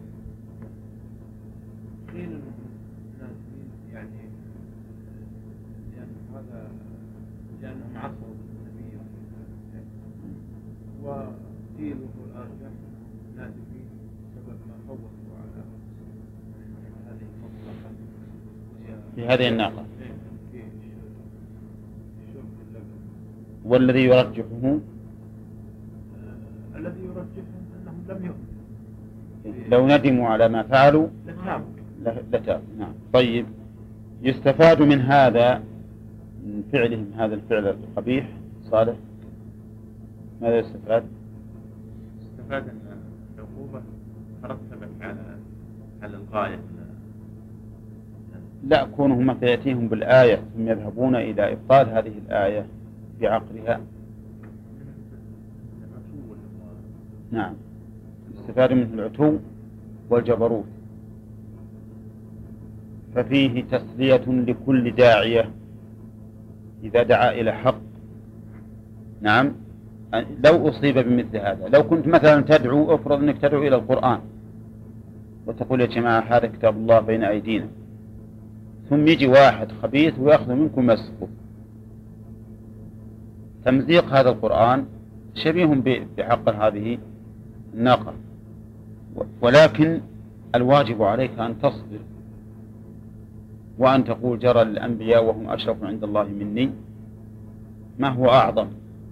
S2: قيل نادمين يعني لأنهم عصوا بالنبي وقيل وهو الأرجح نادمين بسبب ما فوتوا على هذه المطلقة
S1: في هذه الناقة.
S2: في شرب اللبن.
S1: والذي يرجحه
S2: الذي يرجحهم أنهم لم يؤمنوا.
S1: لو ندموا على ما فعلوا
S2: لتابوا.
S1: لتابوا. نعم. طيب، يستفاد من هذا، من فعلهم هذا الفعل القبيح. صالح، ماذا يستفاد؟
S4: استفاد أن العقوبة ترتبت على الغاية.
S1: لا، كونهم متى يأتيهم بالآية ثم يذهبون إلى إبطال هذه الآية بعقلها. نعم، استفاد منه العتو والجبروت، ففيه تسلية لكل داعية إذا دعا إلى حق. نعم، لو أصيب بمثل هذا، لو كنت مثلا تدعو، أفرض أنك تدعو إلى القرآن وتقول يا جماعة هذا كتاب الله بين أيدينا، ثم يجي واحد خبيث ويأخذ منكم مسخه، تمزيق هذا القرآن شبيه بحق هذه الناقة، ولكن الواجب عليك أن تصبر وأن تقول جرى الأنبياء وهم أشرف عند الله مني، ما هو أعظم.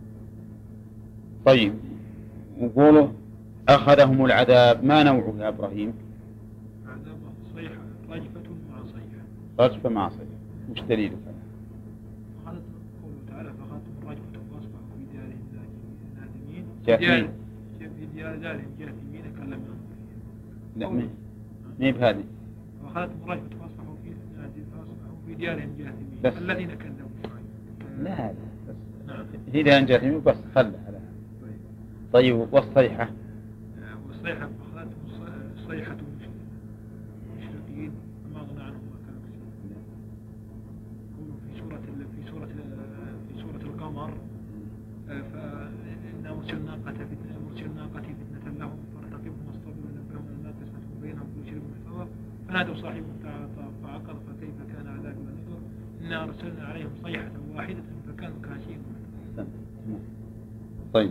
S1: طيب، وقوله أخذهم العذاب، ما نوعه يا إبراهيم؟
S5: عذاب صيحة، رجفة مع صيحة.
S1: رجفة مع صيحة، وش دليلك؟
S5: قوله تعالى فأخذتهم الرجفة فأصبحوا في ديارهم نادمين.
S1: جاثمين.
S5: في ديارهم جاثمين كلمهم.
S1: لا، ما بهذه.
S5: فأخذتهم الرجفة فأصبحوا في ديارهم جاثمين الذين كذبوا.
S1: لا، بس هي ديارهم جاثمين بس خلها. طيب، والصيحة؟
S5: والصيحة فأخذتهم صيحة مشرقين فما أغنى عنهم ما كانوا يكسبون. في سورة القمر فإن مرسل الناقة فتنة لهم فارتقبهم واصطبروا ونبههم أن لا قسمة بينهم كل شيء محتوى فنادوا صاحبهم فعقر فكيف كان عذابي ونذر إنا أرسلنا عليهم صيحة واحدة فكانوا كهشيم.
S1: طيب،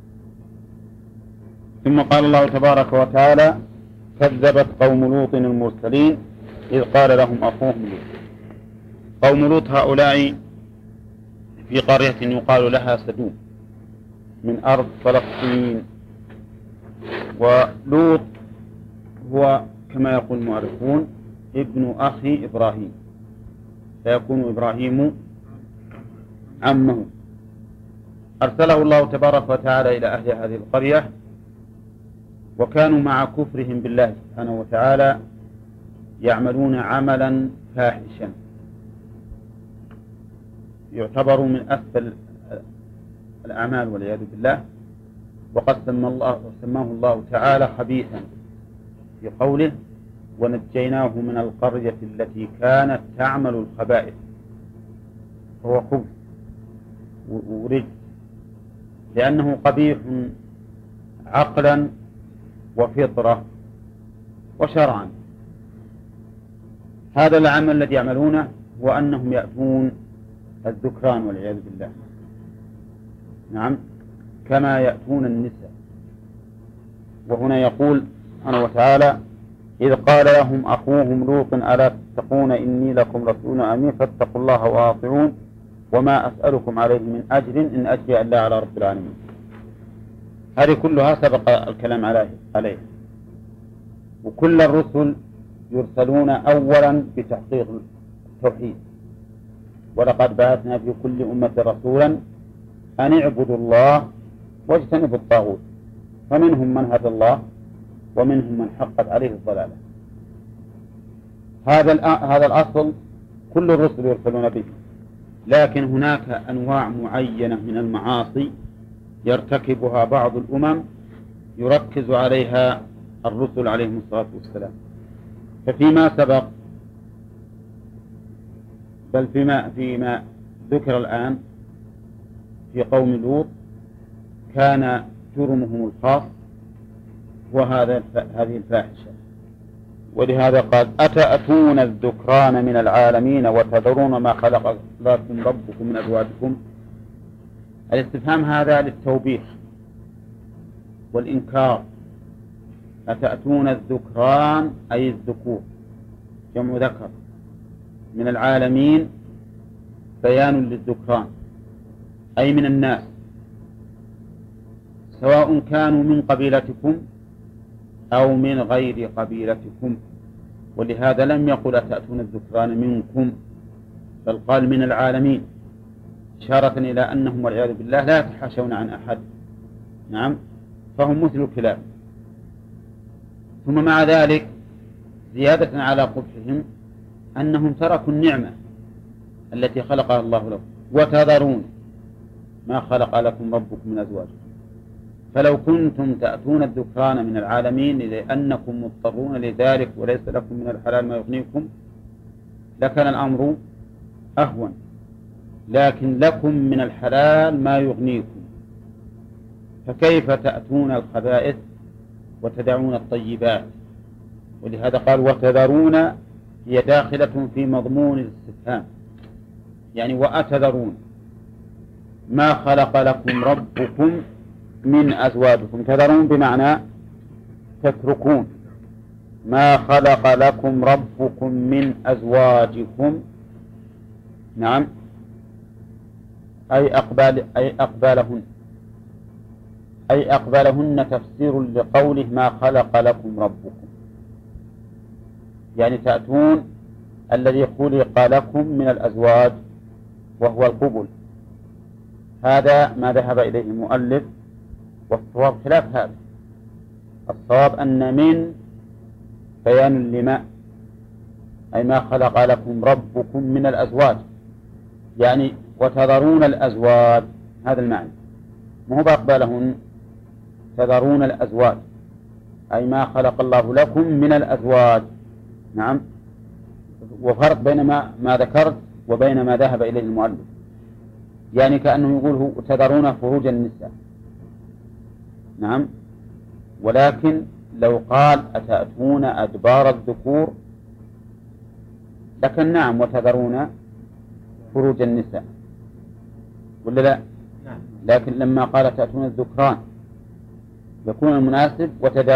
S1: ثم قال الله تبارك وتعالى كذبت قوم لوط المرسلين إذ قال لهم أخوهم لوط. قوم لوط هؤلاء في قرية يقال لها سدوم من أرض فلسطين، ولوط هو كما يقول المؤرخون ابن أخي إبراهيم، فيكون إبراهيم عمه. أرسله الله تبارك وتعالى إلى أهل هذه القرية، وكانوا مع كفرهم بالله سبحانه وتعالى يعملون عملا فاحشا يعتبر من أسفل الأعمال والعياذ بالله، وقد سماه الله تعالى خبيثا في قوله ونجيناه من القرية التي كانت تعمل الخبائث، فهو خبث ورجس لأنه قبيح عقلا وفطرة وشرعا. هذا العمل الذي يعملونه هو أنهم يأتون الذكران والعياذ بالله، نعم، كما يأتون النساء. وهنا يقول سبحانه وتعالى إذ قال لهم أخوهم لوط ألا تتقون إني لكم رسول أمين فاتقوا الله وأطيعون وما أسألكم عليه من أجر إن أجري إلا على رب العالمين. هذه كلها سبق الكلام عليه. وكل الرسل يرسلون أولا بتحقيق التوحيد، ولقد بعثنا في كل أمة رسولا أن اعبدوا الله واجتنبوا الطاغوت، فمنهم من هدى الله ومنهم من حقت عليه الضلالة. هذا الأصل كل الرسل يرسلون به، لكن هناك أنواع معينة من المعاصي يرتكبها بعض الأمم يركز عليها الرسل عليهم الصلاة والسلام. ففيما سبق بل فيما ذكر الآن في قوم لوط كان جرمهم الخاص وهذه الفاحشة، ولهذا قال أتأتون الذكران من العالمين وتذرون ما خلق لكم ربكم من أزواجكم. الاستفهام هذا للتوبيخ والإنكار. أتأتون الذكران أي الذكور جمع ذكر من العالمين بيان للذكران أي من الناس، سواء كانوا من قبيلتكم أو من غير قبيلتكم. ولهذا لم يقل أتأتون الذكران منكم بل قال من العالمين، إشارة إلى أنهم والعياذ بالله لا يتحاشون عن أحد. نعم، فهم مثل الكلاب. ثم مع ذلك زيادة على قبحهم أنهم تركوا النعمة التي خلقها الله لكم وتذرون ما خلق لكم ربكم من أزواجكم. فلو كنتم تأتون الذكران من العالمين لأنكم مضطرون لذلك وليس لكم من الحلال ما يغنيكم لكان الأمر أهون، لكن لكم من الحلال ما يغنيكم، فكيف تأتون الخبائث وتدعون الطيبات؟ ولهذا قال وتذرون هي داخلة في مضمون الاستفهام، يعني وأتذرون ما خلق لكم ربكم من أزواجكم. تذرون بمعنى تتركون ما خلق لكم ربكم من أزواجكم. نعم، أي أقبالهن تفسير لقوله ما خلق لكم ربكم، يعني تأتون الذي خلق لكم من الأزواج وهو القبل. هذا ما ذهب إليه المؤلف، والصواب خلاف هذا. الصواب أن من بيان لما، أي ما خلق لكم ربكم من الأزواج، يعني وتذرون الأزواج، هذا المعنى، ما هو بأقبالهن، تذرون الأزواج أي ما خلق الله لكم من الأزواج. نعم، وفرق بين ما ذكرت وبين ما ذهب إليه المؤلف، يعني كأنه يقول تذرون فروج النساء. نعم، ولكن لو قال أتأتون أدبار الذكور لكن نعم وتذرون فروج النساء، ولا لا؟ لكن لما قال تأتون الذكران يكون المناسب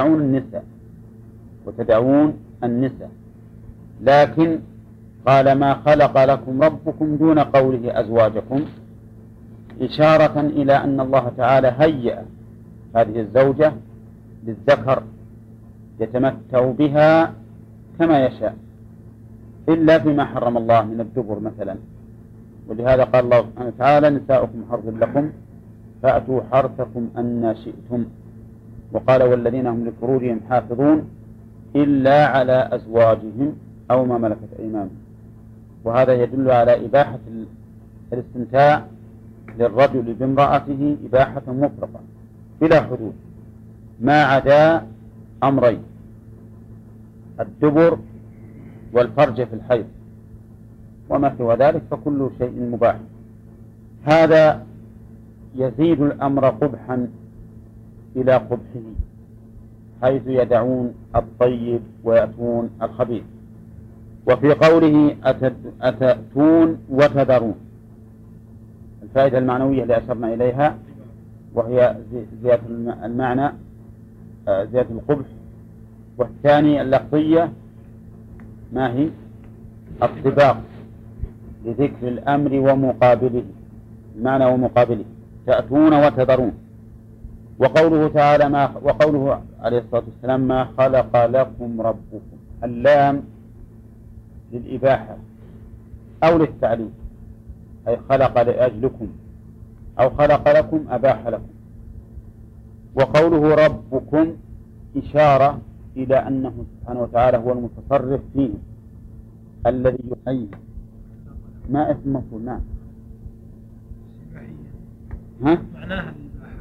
S1: وتدعون النساء، لكن قال ما خلق لكم ربكم دون قوله أزواجكم، إشارة إلى أن الله تعالى هيأ هذه الزوجة للذكر يتمتع بها كما يشاء، إلا فيما حرم الله من الدبر مثلا. ولهذا قال الله سبحانه وتعالى نساؤكم حرث لكم فأتوا حرثكم أن شئتم. وقال والذين هم لفروجهم حافظون إلا على أزواجهم أو ما ملكت أيمانهم. وهذا يدل على إباحة الاستمتاع للرجل بامرأته إباحة مطلقة بلا حدود، ما عدا أمرين: الدبر والفرج في الحيض، وما سوى ذلك فكل شيء مباح. هذا يزيد الأمر قبحا إلى قبحه، حيث يدعون الطيب ويأتون الخبيث. وفي قوله أتأتون وتذرون، الفائدة المعنوية اللي أشرنا إليها وهي زيادة المعنى، زيادة القبح. والثاني اللفظية ما هي؟ الطباق لذكر الأمر ومقابله، المعنى ومقابله، تأتون وتذرون. وقوله تعالى وقوله عليه الصلاة والسلام ما خلق لكم ربكم، اللام للإباحة أو للتعليم، أي خلق لأجلكم أو خلق لكم أباح لكم. وقوله ربكم إشارة إلى أنه سبحانه وتعالى هو المتصرف فيه الذي يحيي. ما اسم مفعول؟ نعم،
S5: معناها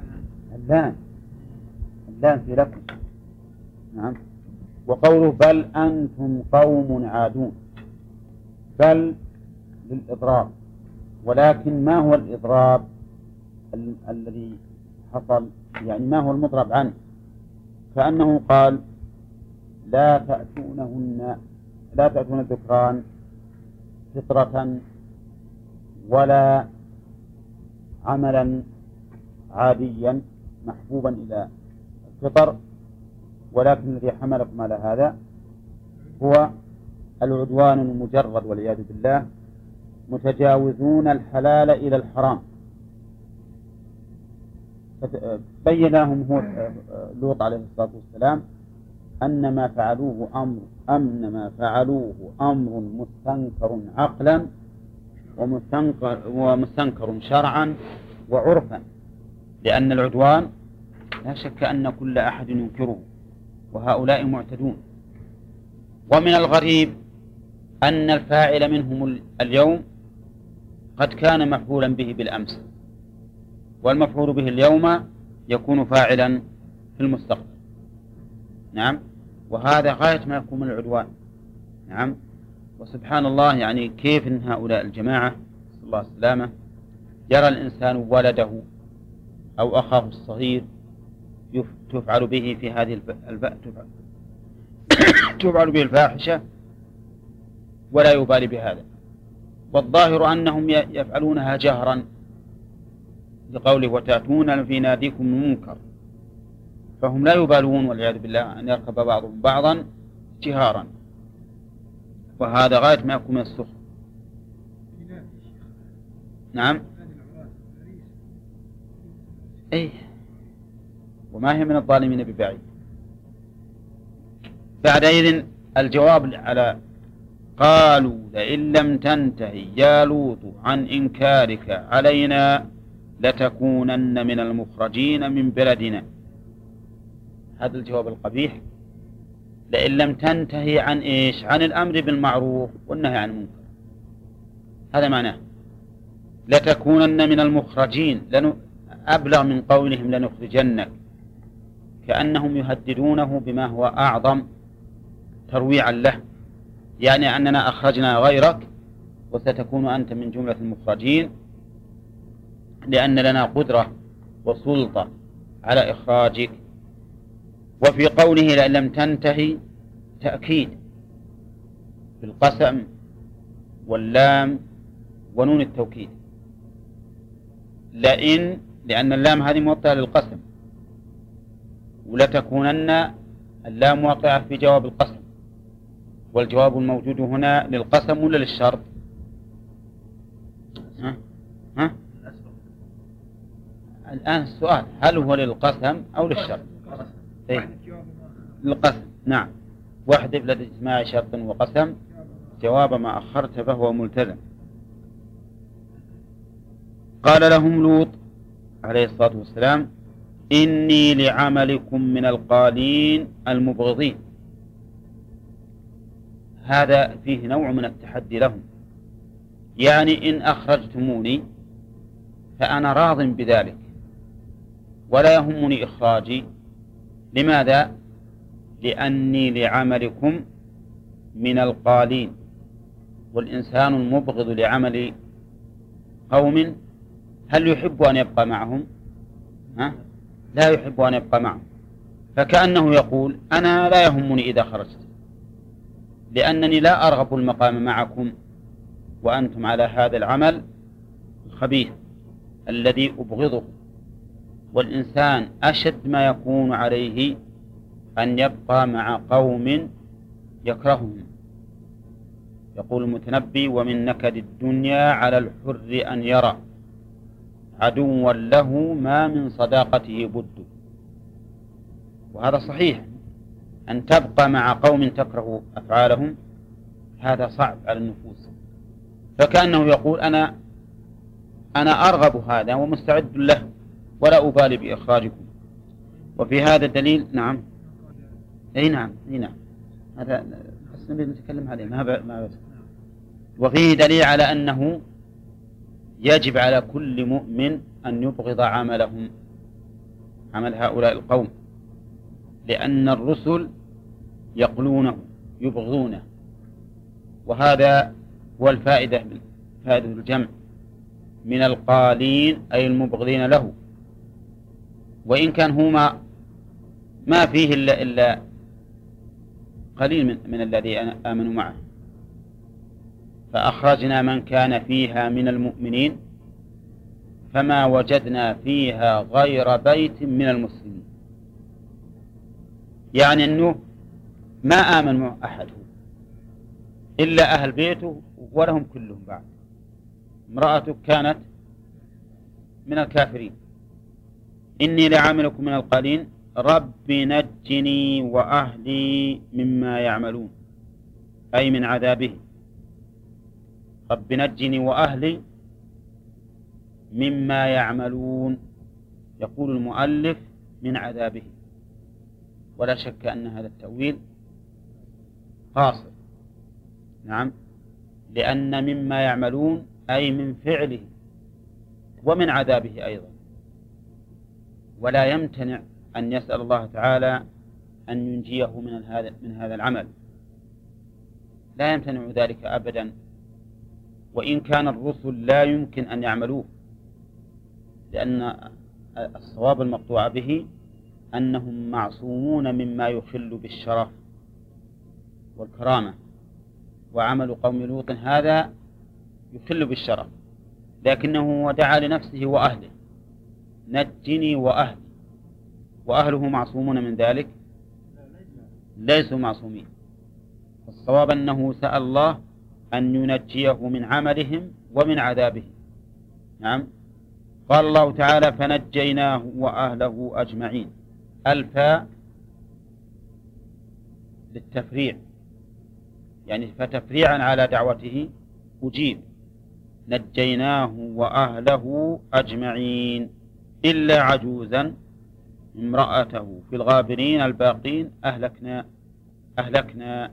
S1: اللام في لكم. نعم. وقوله بل أنتم قوم عادون، بل للإضراب، ولكن ما هو الإضراب الذي حصل؟ يعني ما هو المضرب عنه؟ كأنه قال لا تأتون الذكران فطرة ولا عملا عاديا محبوبا إلى الفطر، ولكن الذي حملكم على هذا هو العدوان المجرد والعياذ بالله، متجاوزون الحلال إلى الحرام. بين لهم هو لوط عليه الصلاة والسلام أن ما فعلوه أمر مستنكر عقلا ومستنكر شرعا وعرفا، لأن العدوان لا شك أن كل أحد ينكره، وهؤلاء معتدون. ومن الغريب أن الفاعل منهم اليوم قد كان مفعولا به بالأمس، والمفعول به اليوم يكون فاعلا في المستقبل. نعم، وهذا غاية ما يكون من العدوان. نعم، وسبحان الله، يعني كيف إن هؤلاء الجماعة صلى الله عليه وسلم يرى الإنسان ولده أو أخاه الصغير تفعل به في هذه تفعل به الفاحشة ولا يبالي بهذا. والظاهر أنهم يفعلونها جهرا، لقوله وتأتون في ناديكم المنكر، فهم لا يبالون والعياذ بالله أن يركب بعضهم بعضا جهارا، وهذا غاية ما يكون من السخط. نعم، أي، وما هي من الظالمين ببعيد. بعدئذ الجواب على قالوا لئن لم تنتهي يا لوط عن إنكارك علينا لتكونن من المخرجين من بلدنا. هذا الجواب القبيح، لئن لم تنتهي عن إيش؟ عن الأمر بالمعروف والنهي عن المنكر، هذا معناه لتكونن من المخرجين، أبلغ من قولهم لنخرجنك، كأنهم يهددونه بما هو أعظم ترويعا له، يعني أننا أخرجنا غيرك وستكون أنت من جملة المخرجين، لأن لنا قدرة وسلطة على إخراجك. وفي قوله لئن لم تنتهي تأكيد بالقسم واللام ونون التوكيد، لأن اللام هذه موطئة للقسم، ولتكونن اللام واقعة في جواب القسم، والجواب الموجود هنا للقسم ولا للشرط؟ ها؟ الآن السؤال هل هو للقسم أو للشرط؟ إيه؟ للقسم. نعم، واحذف لدى اجتماع شرط وقسم جواب ما أخرت فهو ملتزم. قال لهم لوط عليه الصلاة والسلام إني لعملكم من القالين المبغضين. هذا فيه نوع من التحدي لهم، يعني إن أخرجتموني فأنا راض بذلك ولا يهمني إخراجي. لماذا؟ لأني لعملكم من القالين، والإنسان المبغض لعمل قوم هل يحب أن يبقى معهم؟ لا يحب أن يبقى معهم، فكأنه يقول أنا لا يهمني إذا خرجت، لأنني لا أرغب المقام معكم وأنتم على هذا العمل الخبيث الذي أبغضه. والإنسان أشد ما يكون عليه أن يبقى مع قوم يكرههم. يقول المتنبي ومن نكد الدنيا على الحر أن يرى عدوا له ما من صداقته بد. وهذا صحيح، أن تبقى مع قوم تكره أفعالهم هذا صعب على النفوس، فكأنه يقول أنا أرغب هذا ومستعد له ولا أبالي بإخراجكم. وفي هذا الدليل. نعم، أي نعم، هذا حسنا نتكلم عليه ما بس. وفيه دليل على أنه يجب على كل مؤمن أن يبغض عملهم، عمل هؤلاء القوم، لأن الرسل يقلونه يبغضونه، وهذا هو فائدة الجمع من القالين أي المبغضين له. وإن كان هما ما فيه إلا قليل من الذي آمنوا معه، فأخرجنا من كان فيها من المؤمنين فما وجدنا فيها غير بيت من المسلمين، يعني أنه ما آمن مع أحد إلا أهل بيته ولهم كلهم بعد. امرأته كانت من الكافرين. إني لعاملكم من القالين رب نجني وأهلي مما يعملون، أي من عذابه. رب نجني وأهلي مما يعملون. يقول المؤلف من عذابه، ولا شك أن هذا التأويل قاصر. نعم، لأن مما يعملون أي من فعله ومن عذابه أيضا، ولا يمتنع أن يسأل الله تعالى أن ينجيه من هذا العمل، لا يمتنع ذلك أبدا، وإن كان الرسل لا يمكن أن يعملوه، لأن الصواب المقطوع به أنهم معصومون مما يخل بالشرف والكرامة، وعمل قوم لوط هذا يخل بالشرف، لكنه دعا لنفسه وأهله نجني وأهلي، وأهله معصومون من ذلك؟ ليسوا معصومين. الصواب أنه سأل الله أن ينجيه من عملهم ومن عذابهم. نعم. قال الله تعالى فنجيناه وأهله أجمعين. الفاء للتفريع، يعني فتفريعا على دعوته أجيب. نجيناه وأهله أجمعين إلا عجوزا امرأته في الغابرين الباقين أهلكناها.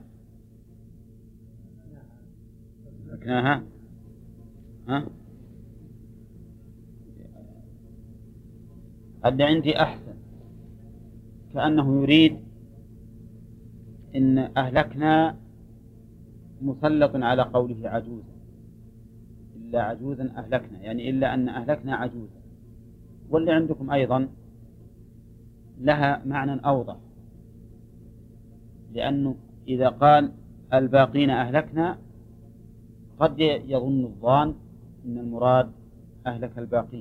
S1: اللي عندي أحسن، كأنه يريد إن أهلكنا مسلط على قوله عجوزا، إلا عجوزا أهلكنا، يعني إلا أن أهلكنا عجوزا. واللي عندكم أيضا لها معنى أوضح، لأنه إذا قال الباقين أهلكنا قد يظن الظان أن المراد أهلك الباقين.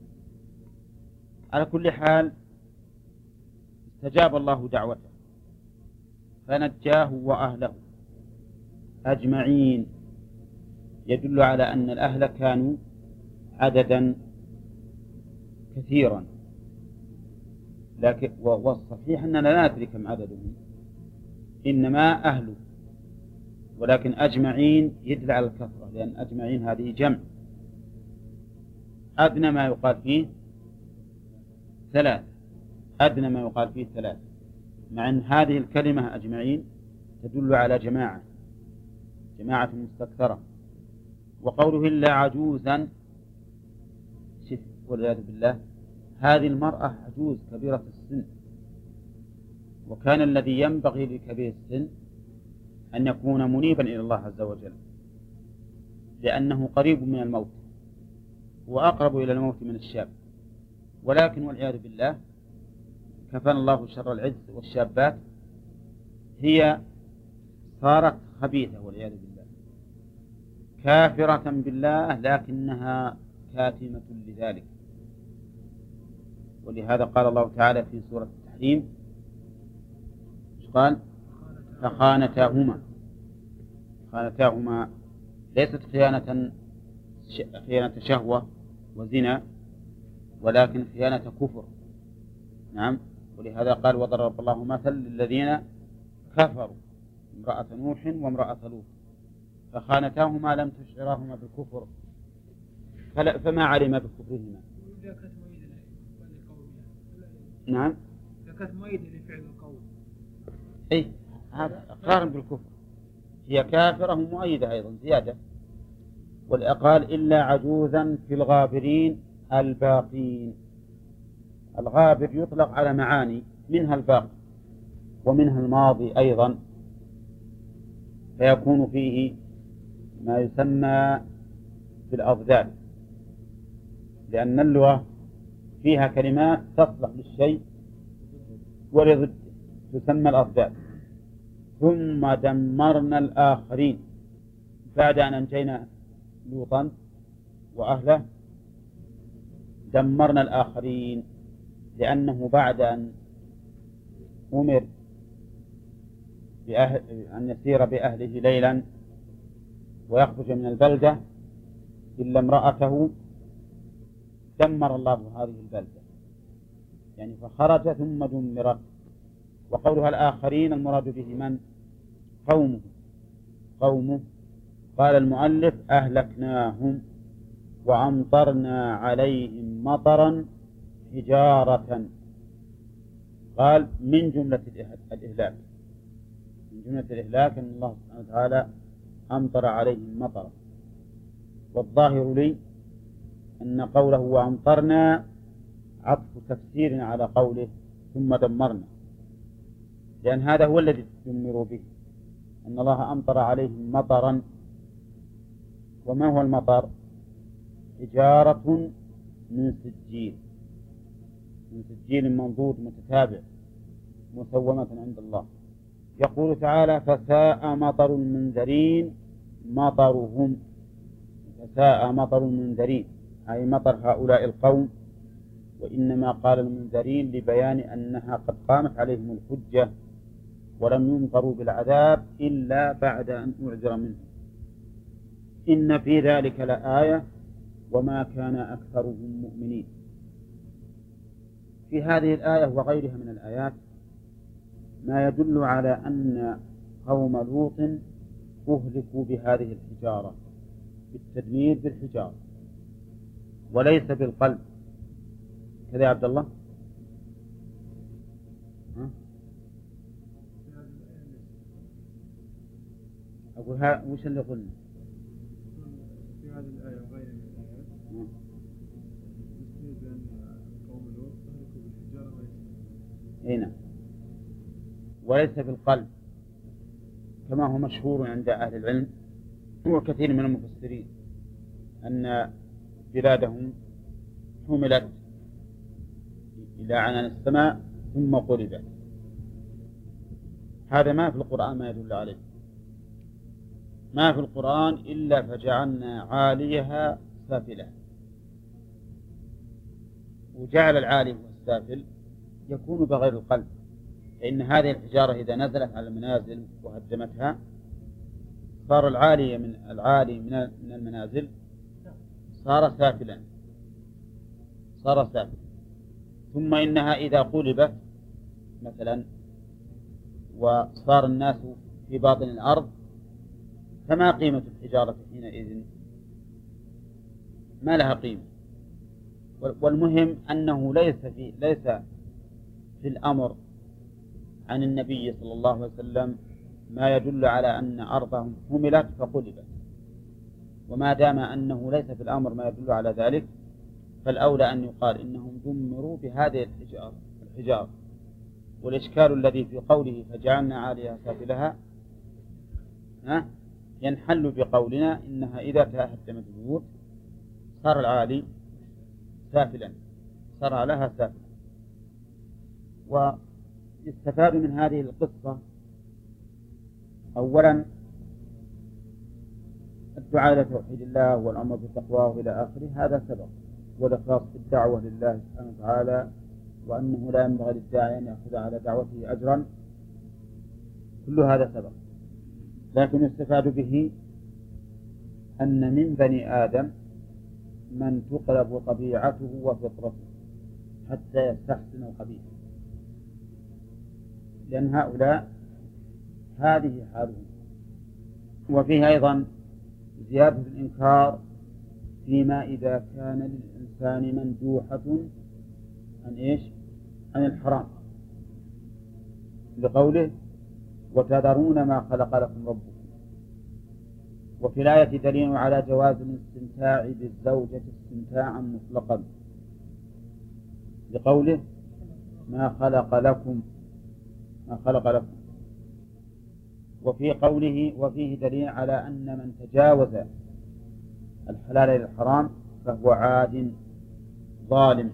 S1: على كل حال استجاب الله دعوته فنجاه وأهله أجمعين، يدل على أن الأهل كانوا عددا كثيرا، لكن والصحيح أننا لا ندري كم عددهم، إنما أهله، ولكن أجمعين يدل على الكثرة، لأن أجمعين هذه جمع، أدنى ما يقال فيه ثلاث، أدنى ما يقال فيه ثلاث، مع أن هذه الكلمة أجمعين تدل على جماعة مستكثرة. وقوله إلا عجوزا والعياذ بالله، هذه المرأة عجوز كبيرة السن، وكان الذي ينبغي لكبير السن أن يكون منيبا إلى الله عز وجل، لأنه قريب من الموت وأقرب إلى الموت من الشاب. ولكن والعياذ بالله كفانا الله شر العز، والشابات هي صارت خبيثة والعياذ بالله، كافرة بالله لكنها كاتمة لذلك. ولهذا قال الله تعالى في سورة التحريم قال فخانتاهما ليست خيانة شهوة وزنا، ولكن خيانة كفر. نعم. ولهذا قال وضرب الله مثل للذين كفروا امرأة نوح وامرأة لوط فخانتاهما لم تشعراهما بالكفر فما علم بكفرهما. نعم.
S5: كانت مؤيدة لفعل القول.
S1: أي هذا إقرار بالكفر، هي كافرة مؤيدة أيضا زيادة. والأقال إلا عجوزا في الغابرين الباقين. الغابر يطلق على معاني، منها الباقي ومنها الماضي أيضا، فيكون فيه ما يسمى بالأضداد، لأن اللغة فيها كلمات تصلح للشيء ولضده تسمى الأضداد. ثم دمرنا الآخرين، بعد أن أنجينا لوطا وأهله دمرنا الآخرين، لأنه بعد أن أمر أن يسير بأهله ليلا ويخرج من البلدة إلا امرأته دمر الله هذه البلدة، يعني فخرج ثم دمرت. وقولها الآخرين المراد به من؟ قومه قال المؤلف أهلكناهم وأمطرنا عليهم مطرا حجارة. قال من جملة الإهلاك، من جملة الإهلاك أن الله سبحانه وتعالى أمطر عليهم مطرا. والظاهر لي أن قوله وأمطرنا عطف تفسير على قوله ثم دمرنا، لأن هذا هو الذي تدمر به، أن الله أمطر عليهم مطرا. وما هو المطر؟ حجارة من سجيل، من سجيل منضود متتابع مسومة عند الله. يقول تعالى فساء مطر المنذرين مطرهم، فساء مطر المنذرين أي مطر هؤلاء القوم. وإنما قال المنذرين لبيان أنها قد قامت عليهم الحجة ولم يمطروا بالعذاب إلا بعد أن أعذر منهم. إن في ذلك لآية وما كان أكثرهم مؤمنين. في هذه الآية وغيرها من الآيات ما يدل على أن قوم لوط أهلكوا بهذه الحجارة، بالتدمير بالحجارة وليس بالقلب. كذا يا عبد الله؟ أقول وش اللي قلنا؟
S3: في هذه الآية وغيرها من الآيات يستند بأن قوم لوط أهلكوا بالحجارة
S1: هنا وليس بالقلب، كما هو مشهور عند أهل العلم وكثير من المفسرين أن بلادهم حملت إلى عنان السماء ثم قلبت. هذا ما في القرآن ما يدل عليه، ما في القرآن إلا فجعلنا عاليها سافلة. وجعل العالي والسافل يكون بغير القلب، فإن هذه الحجارة إذا نزلت على المنازل وهدمتها صار العالي من المنازل صار سافلا، صار سافلا. ثم إنها إذا قلبت مثلا وصار الناس في باطن الأرض فما قيمة الحجارة حينئذ؟ ما لها قيمة. والمهم أنه ليس في الأمر عن النبي صلى الله عليه وسلم ما يدل على أن أرضهم حملت فقلبت، وما دام أنه ليس في الأمر ما يدل على ذلك فالأولى أن يقال إنهم دمروا بهذه الحجارة. والإشكال الذي في قوله فجعلنا عاليها سافلها ينحل بقولنا إنها إذا تهدمت البيوت صار العالي سافلا، صار عليها سافلا. ويستفاد من هذه القصة أولا الدعاء لتوحيد الله والأمر بتقواه إلى آخره، هذا سبق، والإخلاص في الدعوة لله سبحانه وتعالى، وأنه لا ينبغي للداعي أن يأخذ على دعوته أجرا، كل هذا سبق. لكن يستفاد به أن من بني آدم من تقلب طبيعته وفطرته حتى يستحسن القبيح، لأن هؤلاء هذه حالهم. وفيه أيضا زيادة الإنكار فيما إذا كان للإنسان مندوحة عن الحرام، لقوله وتذرون ما خلق لكم ربكم. وفي الآية دليل على جواز الاستمتاع بالزوجة استمتاعا مطلقا، لقوله ما خلق لكم. وفي قوله وفيه دليل على أن من تجاوز الحلال إلى الحرام فهو عاد ظالم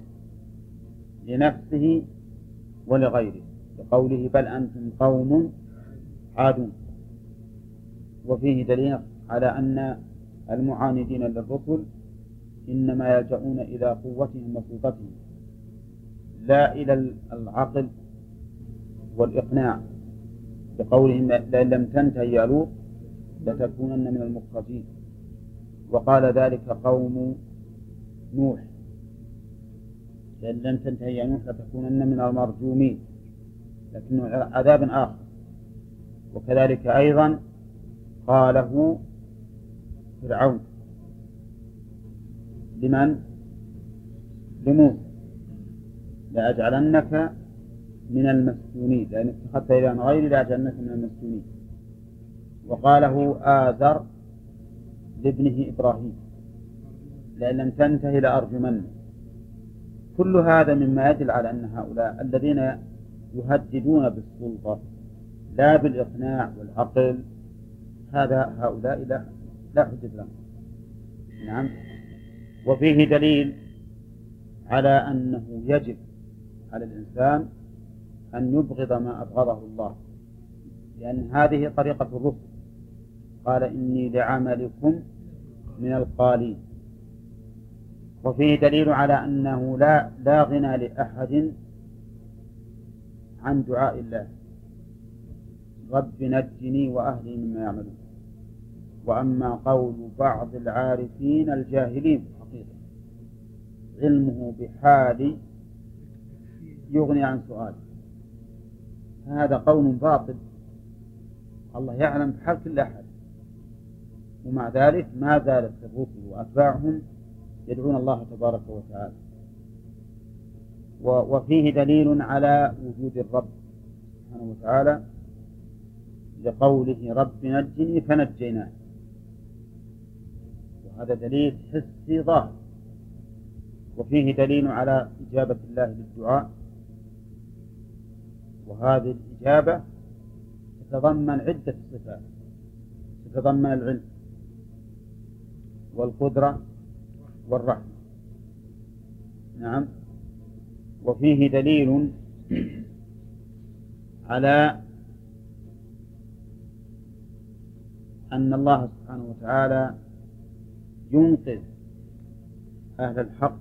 S1: لنفسه ولغيره، لقوله بل أنتم قوم عادون. وفيه دليل على أن المعاندين للرسل إنما يلجؤون إلى قوتهم وسلطتهم لا إلى العقل والإقناع، بقولهم لئن لم تنتهي يا لوط لتكونن من المخرجين. وقال ذلك قوم نوح لئن لم تنتهي يا نوح لتكونن من المرجومين، لكنه عذاب آخر. وكذلك أيضا قاله فرعون لمن؟ لموسى لأجعلنك من المسجونين، لأن اتخذت إلها غيري لأجعلنك من المسجونين. وقاله آزر لابنه إبراهيم لئن لم تنته لأرجمنك. كل هذا مما يدل على أن هؤلاء الذين يهددون بالسلطة لا بالإقناع والعقل هؤلاء لا حجة لهم. نعم. وفيه دليل على أنه يجب على الإنسان أن يبغض ما أبغضه الله، لأن هذه طريقة الرسل. قال إني لعملكم من القالين. وفيه دليل على أنه لا غنى لأحد عن دعاء الله رب نجني وأهلي مما يعملون. وأما قول بعض العارفين الجاهلين في الحقيقة علمه بحالي يغني عن سؤال، هذا قول باطل. الله يعلم بحال كل أحد، ومع ذلك ما زالت الرسل وأتباعهم يدعون الله تبارك وتعالى. وفيه دليل على وجود الرب سبحانه وتعالى لقوله رب نجني فنجيناه، وهذا دليل حسي ظاهر. وفيه دليل على إجابة الله للدعاء، وهذه الإجابة تتضمن عدة صفات، تتضمن العلم والقدرة والرحمة. نعم. وفيه دليل على أن الله سبحانه وتعالى ينقذ أهل الحق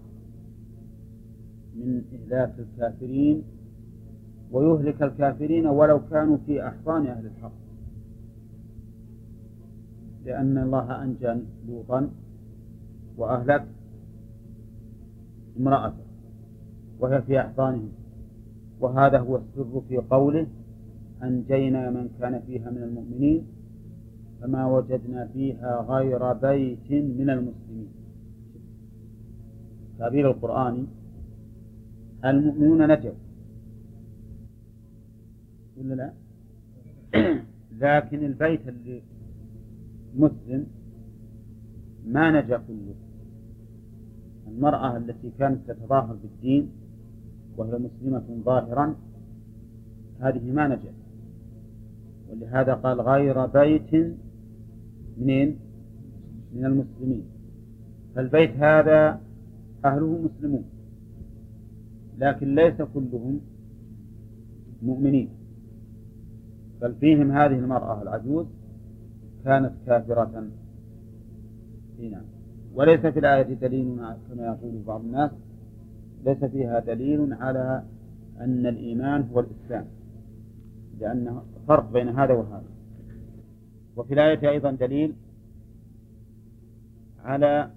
S1: من إهلاك الكافرين ويهلك الكافرين ولو كانوا في أحضان أهل الحق، لأن الله أنجى لوطا وأهلك امرأته وهي في أحضانهم. وهذا هو السر في قوله أنجينا من كان فيها من المؤمنين فما وجدنا فيها غير بيت من المسلمين. تعبير القرآني المؤمنون نجوا ولا لا؟ لكن البيت اللي مسلم ما نجا كله. المرأة التي كانت تتظاهر بالدين وهي مسلمة ظاهرا هذه ما نجت، ولهذا قال غير بيت من المسلمين. فالبيت هذا أهله مسلمون لكن ليس كلهم مؤمنين، بل فيهم هذه المرأة العجوز كانت كافرة هنا. وليس في الآية دليل كما يقول بعض الناس، ليس فيها دليل على أن الإيمان هو الإسلام، لأن فرق بين هذا وهذا. وفي الآية أيضا دليل على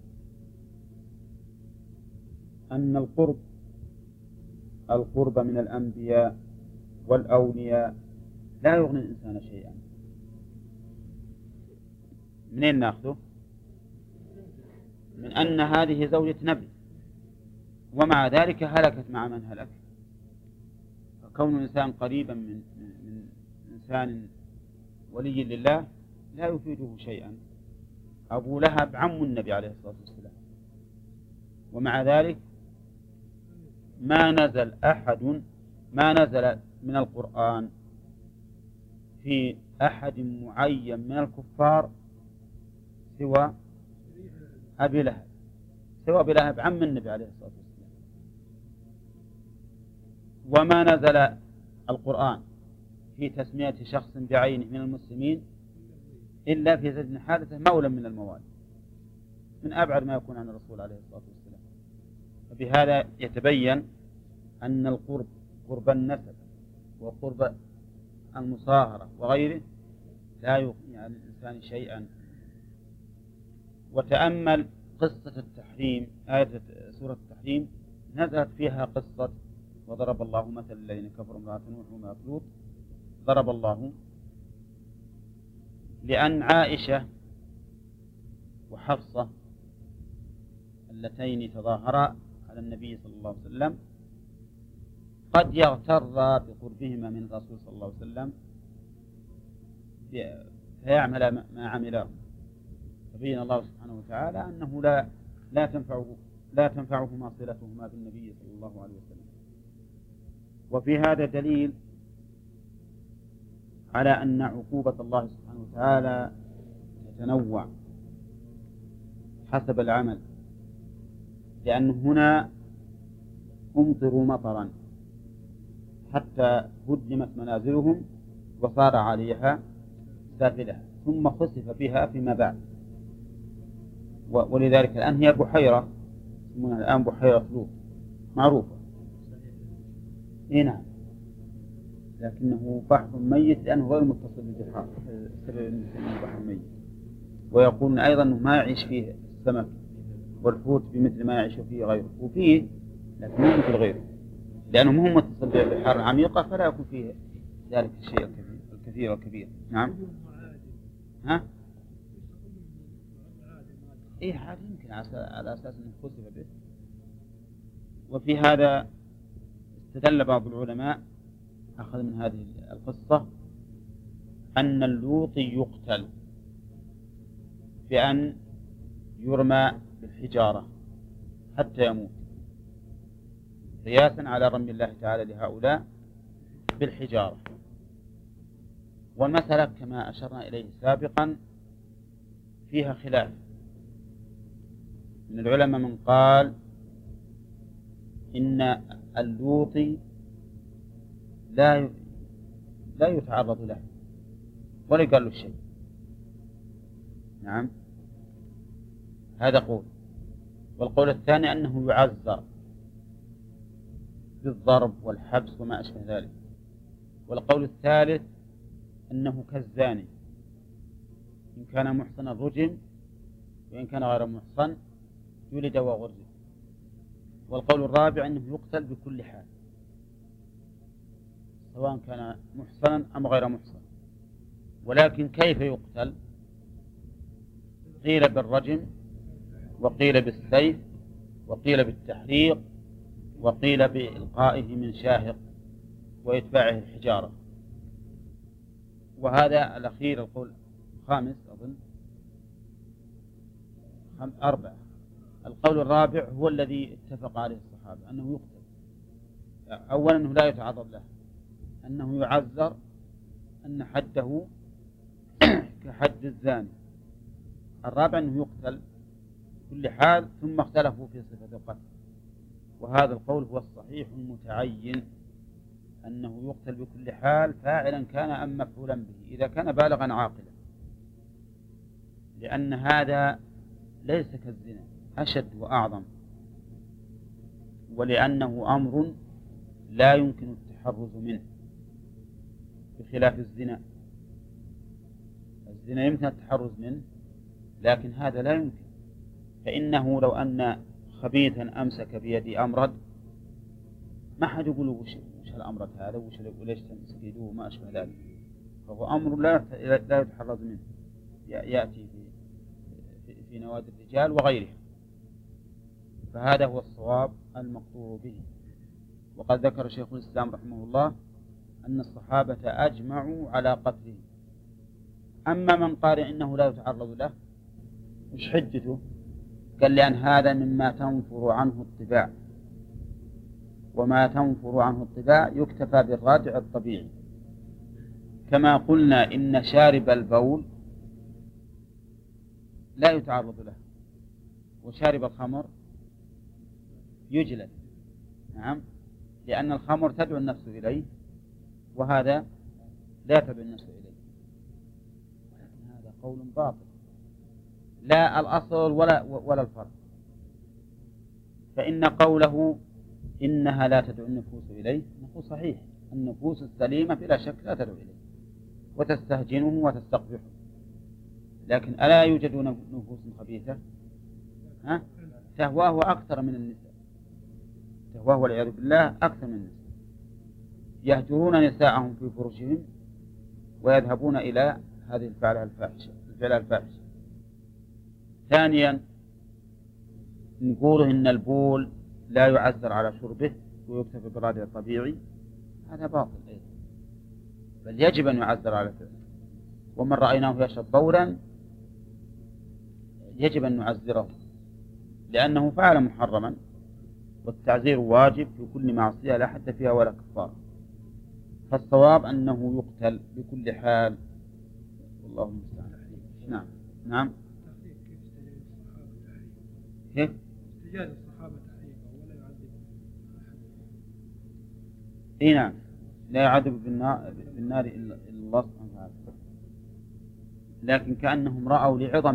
S1: أن القرب من الأنبياء والأولياء لا يغني الإنسان شيئا. منين نأخذه؟ من أن هذه زوجة نبي ومع ذلك هلكت مع من هلك. فكون الإنسان قريبا من إنسان ولي لله لا يفيده شيئا. أبو لهب عم النبي عليه الصلاة والسلام، ومع ذلك ما نزل من القرآن في أحد معين من الكفار سوى أبي لهب عم النبي عليه الصلاة والسلام. وما نزل القرآن في تسمية شخص بعينه من المسلمين إلا في زيد بن حارثة مولى من الموالي، من أبعد ما يكون عن الرسول عليه الصلاة والسلام. وبهذا يتبين أن القرب، قرب النسب وقرب المصاهرة وغيره، لا يغني عن الإنسان شيئا. وتأمل قصة التحريم، آية سورة التحريم نزلت فيها قصة وضرب الله مثل الذين كفروا امرأة نوح وامرأة لوط. ضرب الله لأن عائشة وحفصة اللتين تظاهرا على النبي صلى الله عليه وسلم قد يغتر بقربهما من الرسول صلى الله عليه وسلم فيعمل ما عمله، فبين الله سبحانه وتعالى أنه لا تنفعهما صلتهما بالنبي صلى الله عليه وسلم. وفي هذا دليل على أن عقوبة الله سبحانه وتعالى تتنوع حسب العمل، لأن هنا أمطروا مطرا حتى هدمت منازلهم وصار عليها سافلة ثم خسف بها فيما بعد، ولذلك الآن هي بحيرة يسمونها الآن بحيرة لوط معروفة. نعم، لكنه بحر ميت لأنه غير متصل بالبحار، بحر ميت. ويقولون أيضا أنه ما يعيش فيه السمك والحوت بمثل ما يعيش فيه غيره، وفيه لكن مو مثل غيره، لأنه مو متصل بالبحار العميقة فلا يكون فيه ذلك الشيء الكثير والكبير. نعم. ها؟ إيه عاد يمكن على أساس أنه خسف به. وفي هذا استدل بعض العلماء أخذ من هذه القصة أن اللوطي يقتل بأن يرمى بالحجارة حتى يموت، قياسا على رمي الله تعالى لهؤلاء بالحجارة. والمسألة كما أشرنا إليه سابقا فيها خلاف من العلماء، من قال إن اللوطي لا يتعرض له ولا يقال له شيء. نعم، هذا قول. والقول الثاني أنه يعذر بالضرب والحبس وما أشبه ذلك. والقول الثالث أنه كالزاني، إن كان محصنا رجم وإن كان غير محصن جلد وغرز. والقول الرابع أنه يقتل بكل حال سواء كان محصنا أم غير محصن. ولكن كيف يقتل؟ قيل بالرجم وقيل بالسيف وقيل بالتحريق وقيل بإلقائه من شاهق وإتباعه الحجارة. وهذا الأخير القول الخامس أظن 4. القول الرابع هو الذي اتفق عليه الصحابة أنه يقتل. أولا أنه لا يتعرض له، أنه يعذر، أن حده كحد الزاني. الرابع أنه يقتل كل حال، ثم اختلفوا في صفة القتل. وهذا القول هو الصحيح المتعين، أنه يقتل بكل حال فاعلا كان أم مفعولا به إذا كان بالغا عاقلا، لأن هذا ليس كالزنا، أشد وأعظم، ولأنه أمر لا يمكن التحرز منه بخلاف الزنا. الزنا يمكن التحرز منه لكن هذا لا يمكن. فإنه لو أن خبيثا أمسك بيدي أمرد ما حد يقول وش الأمرد هذا وليش تمسك يده وما أشبه ذلك، فهو أمر لا يتحرز منه، يأتي في نوادي الرجال وغيرها. فهذا هو الصواب المقطوع به. وقد ذكر شيخ الإسلام رحمه الله أن الصحابة أجمعوا على قتله. أما من قال إنه لا يتعرض له مش حجته؟ قال لأن هذا مما تنفر عنه الطباع، وما تنفر عنه الطباع يكتفى بالرادع الطبيعي. كما قلنا إن شارب البول لا يتعرض له، وشارب الخمر يجلد. نعم، لأن الخمر تدعو النفس إليه وهذا لا تدعو النفس إليه. ولكن هذا قول باطل، لا الأصل ولا الفرق. فإن قوله إنها لا تدعو النفوس إليه نقول صحيح، النفوس السليمة بلا شك لا تدعو إليه وتستهجنه وتستقبحه. لكن ألا يوجد نفوس خبيثة تهواه أكثر من النساء، تهواه والعياذ بالله أكثر من النساء، يهجرون نساءهم في فرجهم ويذهبون إلى هذه الفعل الفاحشة. ثانيا نقوله إن البول لا يعذر على شربه ويكتفي بالرادع الطبيعي، هذا باطل أيضا، بل يجب أن يعذر على فعله. ومن رأيناه يشرب بولا يجب أن نعذره لأنه فعل محرما، والتعذير واجب في كل معصية لا حد فيها ولا كفار. فالصواب أنه يقتل بكل حال، والله المستعان. نعم نعم. كيف؟
S5: استجاز الصحابة تحريقه ولا يعذب أحد.
S1: اي نعم، لا يعذب بالنار إلا الله سبحانه وتعالى، لكن كأنهم رأوا لعظم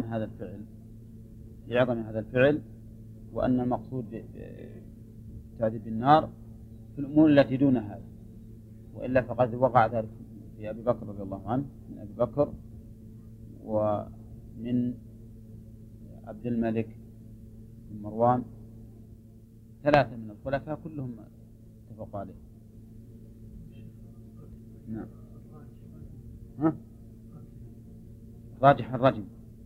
S1: هذا الفعل وأن المقصود بالتعذيب بالنار في الأمور التي دون هذا، وإلا فقد وقع ذلك في أبي بكر رضي الله عنه، من أبي بكر ومن عبد الملك بن مروان، 3 من الخلفاء كلهم اتفقوا عليه. نعم. ها؟ راجح الرجم.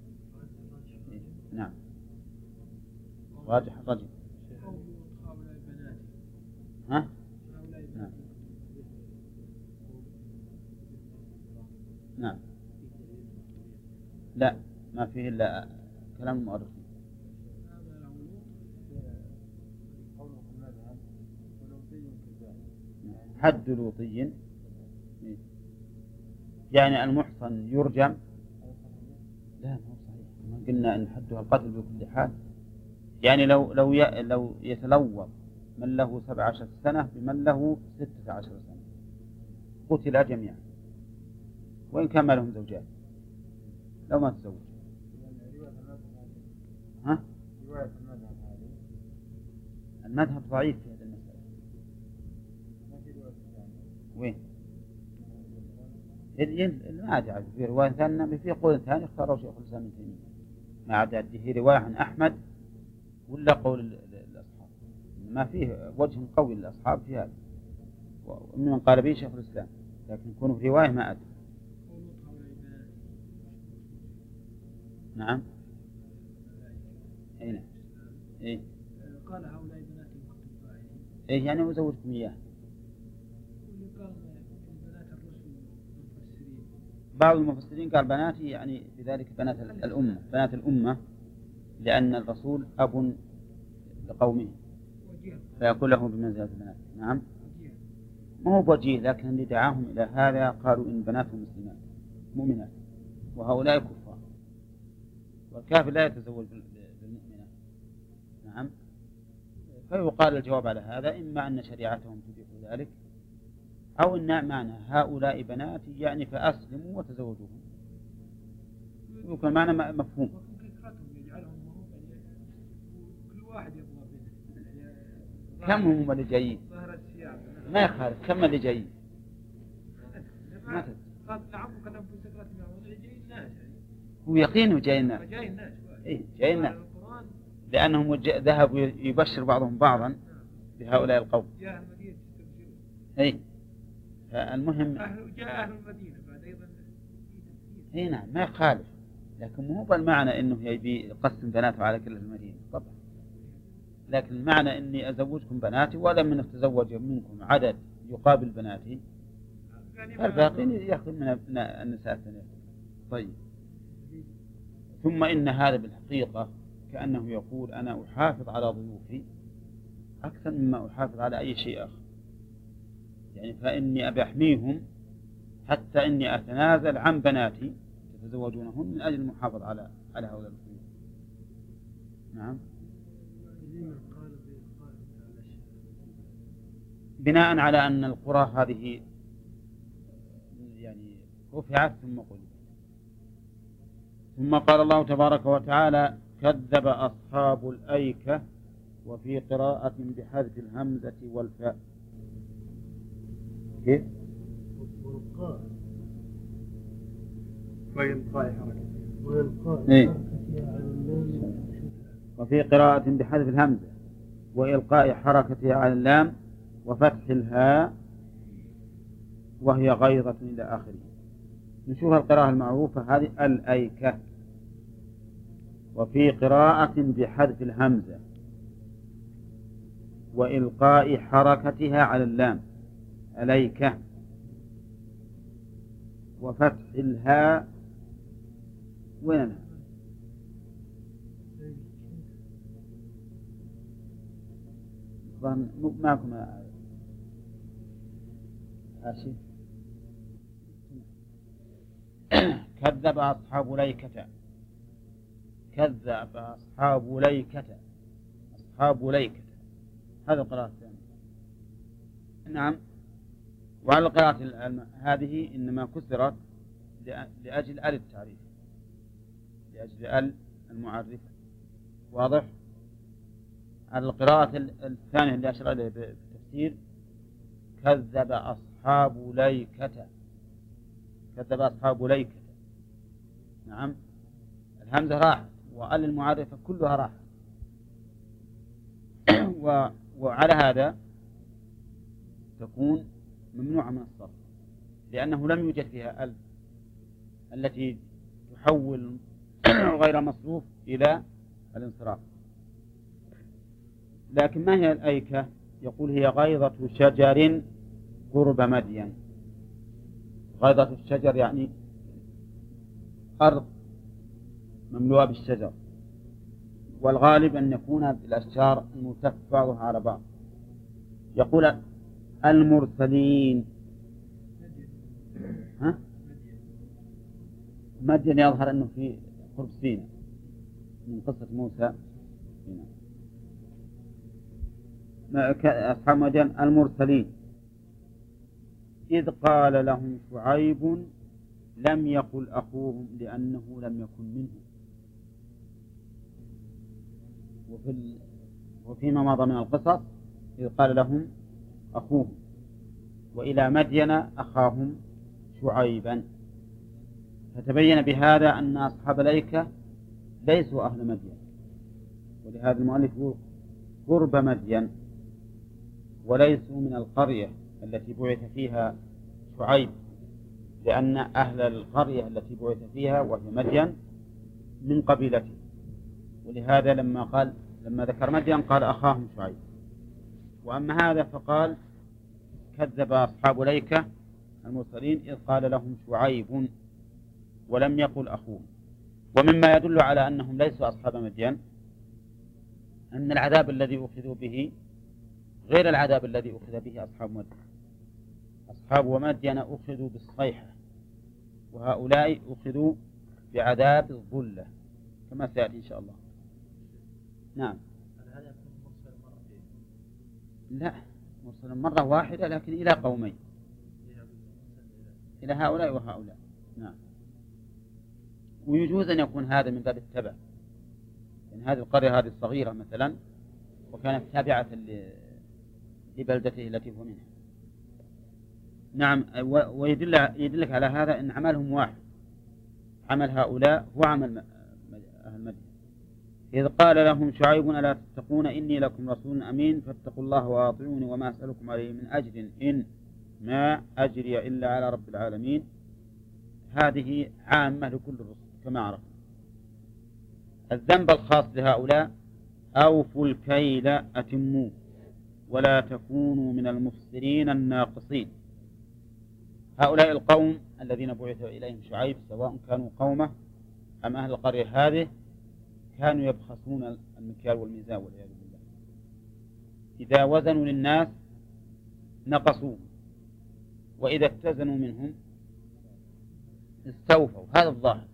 S1: نعم راجح الرجم. ها؟ نعم. نعم. لا، ما فيه إلا كلام المؤرخين. حد لوطي يعني المحصن يرجم. لا ما هو صحيح، ما قلنا أن حدها القتل بكل حال. يعني لو يتلوط من له 17 سنة بمن له 16 سنة قتل جميعا، وإن كان ما لهم زوجات لو ما تزوج. ها؟ المذهب ضعيف في هذا المسألة. وين؟ ما عاد في رواية ثانية، في قول ثاني اختاره شيخ الإسلام ابن تيمية، ما عاد هذه رواية عن أحمد ولا قول الأصحاب، ما فيه وجه قوي للأصحاب في هذا، ومن قال به شيخ الإسلام، لكن يكون في رواية ما أدري. نعم. أي نعم. إيه.
S5: قال هؤلاء بناتي كنتم فاعلين.
S1: إيه يعني وزوجكم إياه. بعض المفسرين قال بناتي يعني بذلك بنات الأمة، لأن الرسول أب لقومه فيقول له بمنزلة بنات. نعم. ما هو بوجيه، لكن اللي دعاهم إلى هذا قالوا إن بناتهم مسلمات مؤمنات وهؤلاء كفار، والكافر لا يتزوج بالمؤمنات. نعم. فيقال الجواب على هذا إما أن شريعتهم تبيح ذلك، أو أن معنى هؤلاء بناتي يعني فأسلموا وتزوجوهم، يكون معنى مفهوم. كم هم اللي جايين؟ ما يخالف، كم اللي جايين؟ هو يقينه جاي الناس. إيه جاي الناس، لأنهم ذهبوا يبشر بعضهم بعضا بهؤلاء القوم. إيه فالمهم
S5: جاء أهل المدينة بعد أيضا.
S1: إيه نعم ما يخالف، لكن مو بالمعنى إنه يبي يقسم بناته على كل المدينة طبعا، لكن المعنى إني أزوجكم بناتي ولم من تزوج منكم عدد يقابل بناتي، فالباقين يأخذ من النساء الثانية. طيب، ثم إن هذا بالحقيقة كأنه يقول أنا أحافظ على ضيوفي أكثر مما أحافظ على أي شيء آخر، يعني فإني أبي أحميهم حتى إني أتنازل عن بناتي يتزوجونهن من أجل المحافظة على هؤلاء الضيوف. نعم. بناء على أن القرى هذه يعني رفعت ثم قلبت. ثم قال الله تبارك وتعالى كذب أصحاب الأيكة، وفي قراءة بحذف الهمزة والفاء. كيف؟ وفي قراءة بحذف الهمزة وإلقاء حركتها على اللام وفتح الهاء وهي غيظة إلى آخره. نشوف القراءة المعروفة هذه الأيكة، وفي قراءة بحذف الهمزة وإلقاء حركتها على اللام عليك، وفتح الهاء وين معكم آسف. كذب أصحاب ليكة، كذب أصحاب ليكة، أصحاب ليكة، هذا القراءة الثانية. نعم. وعلى القراءة هذه إنما كسرت لأجل آل التعريف، لأجل آل المعرفة. واضح؟ على القراءة الثانية اللي أشار إليه بالتفسير كذب أصحاب ليكة، كذب أصحاب ليكة. نعم، الهمزة راحت وآل المعرفة كلها راحت. وعلى هذا تكون ممنوعة من الصرف، لأنه لم يوجد فيها ألف التي تحول غير مصروف إلى الانصراف. لكن ما هي الأيكة؟ يقول هي غيضة شجر قرب مدين. غيضة الشجر يعني أرض مملوءة بالشجر، والغالب أن يكون الأشجار ملتف بعضها على بعض. يقول المرسلين، ها؟ مدين يظهر أنه في قرب سيناء من قصة موسى. أصحاب مدين المرسلين إذ قال لهم شعيب لم يقل أخوهم لأنه لم يكن منهم. وفيما مضى من القصص إذ قال لهم أخوهم، وإلى مدين أخاهم شعيبا. فتبين بهذا أن أصحاب الأيكة ليسوا أهل مدين، ولهذا المؤلف يقول قرب مدين، وليسوا من القرية التي بعث فيها شعيب، لأن أهل القرية التي بعث فيها وهي مدين من قبيلته. ولهذا لما ذكر مدين قال أخاهم شعيب. وأما هذا فقال كذب أصحاب ليكة المرسلين إذ قال لهم شعيب ولم يقل أخوهم. ومما يدل على أنهم ليسوا أصحاب مدين أن العذاب الذي أخذوا به غير العذاب الذي أخذ به أصحاب مدين. أصحاب مدين أخذوا بالصيحة، وهؤلاء أخذوا بعذاب الظلة كما سيأتي إن شاء الله. نعم.
S2: هذا يكون مرسل مرتين؟
S1: لا، مرسل مرة واحدة لكن إلى قومين، إلى هؤلاء وهؤلاء. نعم. ويجوز أن يكون هذا من باب التبع، يعني هذه القرية هذه الصغيرة مثلا وكانت تابعة لبلدته التي هو منها. نعم. ويدلك على هذا أن عملهم واحد، عمل هؤلاء هو عمل أهل مدين. إذ قال لهم شعيب ألا تتقون إني لكم رسول أمين فاتقوا الله وأطيعوني وما أسألكم عليه من أجر إن ما أجري إلا على رب العالمين. هذه عامة لكل الرسل كما عرفنا. الذنب الخاص لهؤلاء أوفوا الكيل أتموه ولا تكونوا من المفسرين الناقصين. هؤلاء القوم الذين بعث إليهم شعيب سواء كانوا قومه أم أهل القرية هذه كانوا يبخسون المكيال والميزان والعياذ بالله. إذا وزنوا للناس نقصوا، وإذا اتزنوا منهم استوفوا. هذا الظاهر.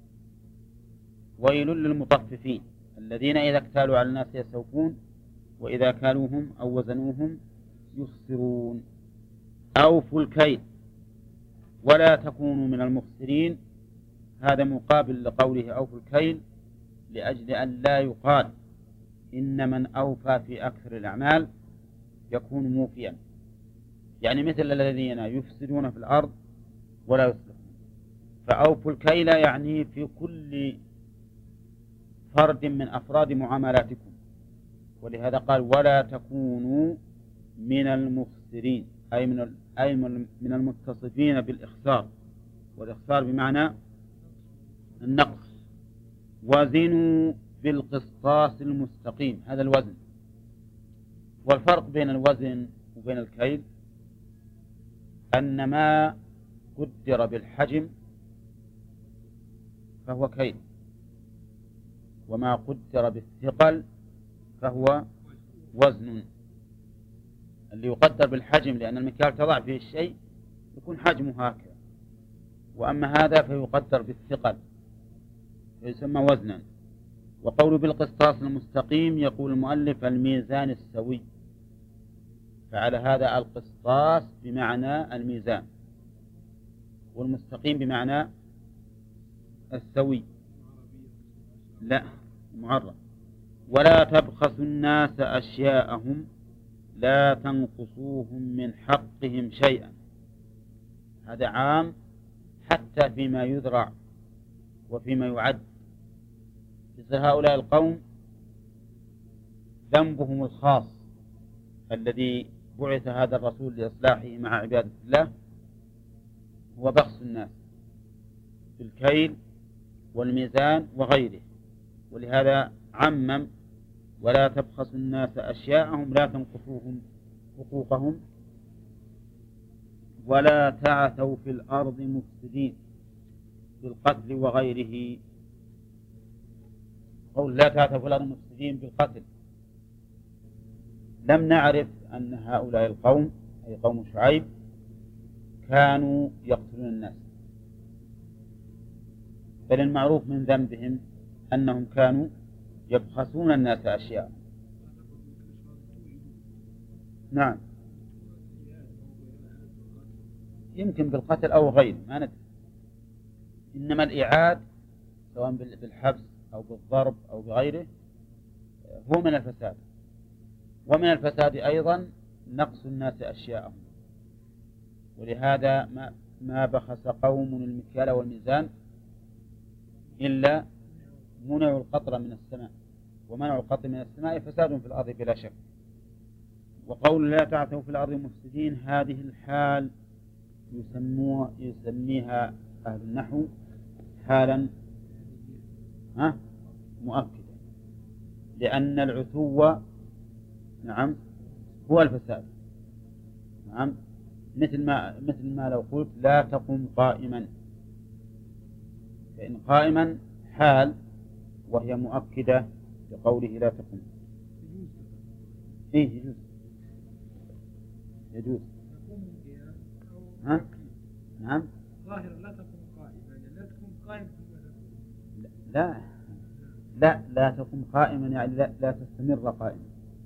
S1: ويل للمطففين الذين إذا اكتالوا على الناس يستوفون وإذا كالوهم أو وزنوهم يخسرون. أوفوا الكيل ولا تكونوا من المخسرين، هذا مقابل لقوله أوفوا الكيل، لأجل أن لا يقال إن من أوفى في أكثر الأعمال يكون موفيا، يعني مثل الذين يفسدون في الأرض ولا يصلحون. فأوفوا الكيل يعني في كل فرد من أفراد معاملاتكم. ولهذا قال ولا تكونوا من المخسرين، أي من المتصفين بالإخسار، والإخسار بمعنى النقص. وزنوا بالقسطاس المستقيم، هذا الوزن. والفرق بين الوزن وبين الكيل أن ما قدر بالحجم فهو كيل، وما قدر بالثقل فهو وزن. اللي يقدر بالحجم لأن المكيال تضع فيه الشيء يكون حجمه هكذا، وأما هذا فيقدر بالثقل فيسمى وزنا. وقول بالقسطاس المستقيم يقول المؤلف الميزان السوي، فعلى هذا القسطاس بمعنى الميزان، والمستقيم بمعنى السوي، لا معرب. ولا تبخسوا الناس أشياءهم لا تنقصوهم من حقهم شيئا. هذا عام حتى فيما يذرع وفيما يعد. مثل هؤلاء القوم ذنبهم الخاص الذي بعث هذا الرسول لإصلاحه مع عبادة الله هو بخس الناس بالكيل والميزان وغيره، ولهذا عمم ولا تبخسوا الناس أشياءهم لا تنقصوهم حقوقهم ولا تعثوا في الأرض مفسدين بالقتل وغيره. قول لا تعثوا في الأرض مفسدين بالقتل، لم نعرف أن هؤلاء القوم أي قوم شعيب كانوا يقتلون الناس، بل المعروف من ذنبهم أنهم كانوا يبخسون الناس أشياء. نعم، يمكن بالقتل أو غيره ما ندري، إنما الإعاد سواء بالحبس أو بالضرب أو بغيره هو من الفساد. ومن الفساد أيضا نقص الناس أشياءهم، ولهذا ما بخس قوم المكيال والميزان إلا منعوا القطر من السماء، ومنع القطر من السماء فساد في الأرض بلا شك. وقول لا تعثوا في الأرض مفسدين هذه الحال يسميها أهل النحو حالا مؤكدة، لأن العتو نعم هو الفساد. نعم، مثل ما لو قلت لا تقم قائما، فإن قائما حال وهي مؤكدة لقوله لا تقم. إيه يجوز. ها؟ نعم.
S5: ظاهرا لا تقم قائما، لا تقم قائما.
S1: لا تقم قائما يعني لا تستمر قائما.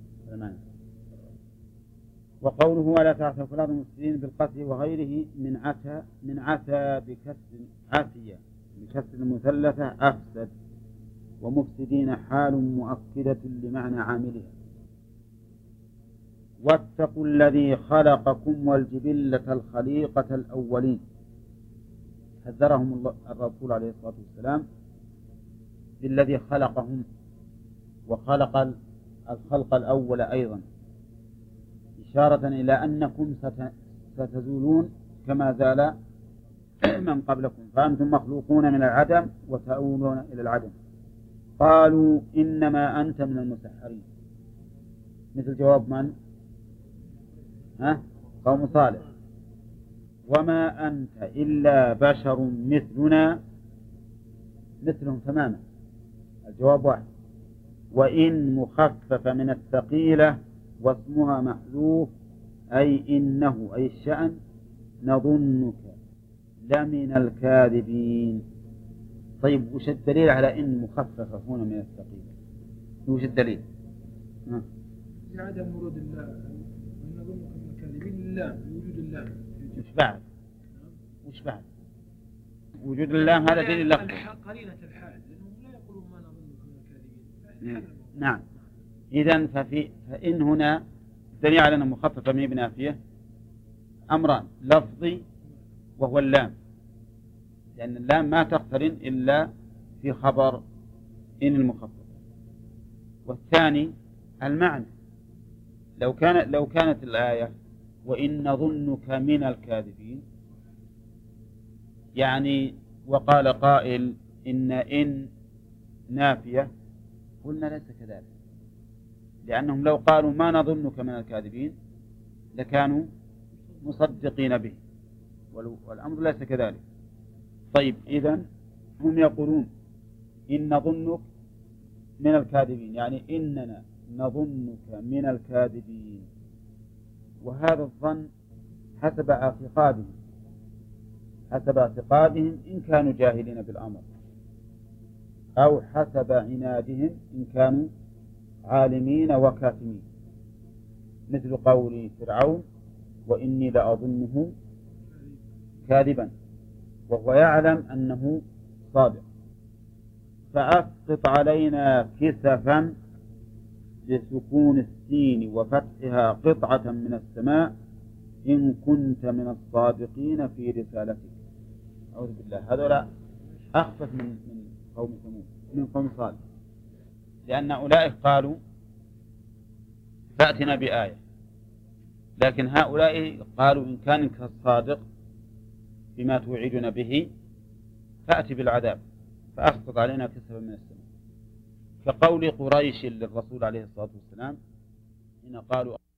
S1: وقوله ولا تعثوا في الأرض مفسدين بالقتل وغيره من عتى بكسر عافية بكسر المثلثة أفسد، ومفسدين حال مؤكدة لمعنى عاملها. واتقوا الذي خلقكم والجبلة الخليقة الأولين، حذرهم الرسول عليه الصلاة والسلام بالذي خلقهم وخلق الخلق الأول أيضا، إشارة إلى أنكم ستزولون كما زال من قبلكم، فأنتم مخلوقون من العدم وتؤولون إلى العدم. قالوا إنما أنت من المسحرين، مثل جواب من؟ قوم صالح. وما أنت إلا بشر مثلنا، مثلهم تماما، الجواب واحد. وإن مخفف من الثقيلة واسمها محذوف أي إنه أي الشأن نظنك لمن الكاذبين. طيب وش الدليل على إن مخففة هنا من الثقيلة؟ وش الدليل؟
S5: عدم ورود الله ونظنك من الكاذبين لله وجود الله.
S1: وش بعد وجود الله؟ هذا دليل لفظي
S5: قرينة الحال، لأنهم لا يقولون ما نظنك من الكاذبين.
S1: نعم. إذن فإن هنا دليل على أنه مخففة من ابن نافية أمران، لفظي وهو اللام، لأن اللام ما تقترن إلا في خبر إن المخفف. والثاني المعنى، لو كانت الآية وإن نظنك من الكاذبين، يعني وقال قائل إن نافية قلنا ليس كذلك، لأنهم لو قالوا ما نظنك من الكاذبين لكانوا مصدقين به، والأمر ليس كذلك. طيب إذن هم يقولون إن نظنك من الكاذبين، يعني إننا نظنك من الكاذبين، وهذا الظن حسب اعتقادهم إن كانوا جاهلين بالأمر، أو حسب عنادهم إن كانوا عالمين وكاتمين، مثل قول فرعون وإني لأظنه كاذبا وهو يعلم أنه صادق، فأسقط علينا كسفا بسكون السين وفتحها قطعة من السماء إن كنت من الصادقين في رسالتك. أعوذ بالله، هذولا أخفف من قوم ثمود، من قوم صالح، لأن أولئك قالوا فأتنا بآية، لكن هؤلاء قالوا إن كان الصادق بما توعدنا به فأتي بالعذاب فأسقط علينا كسفا من السماء، كقول قريش للرسول عليه الصلاة والسلام إن قالوا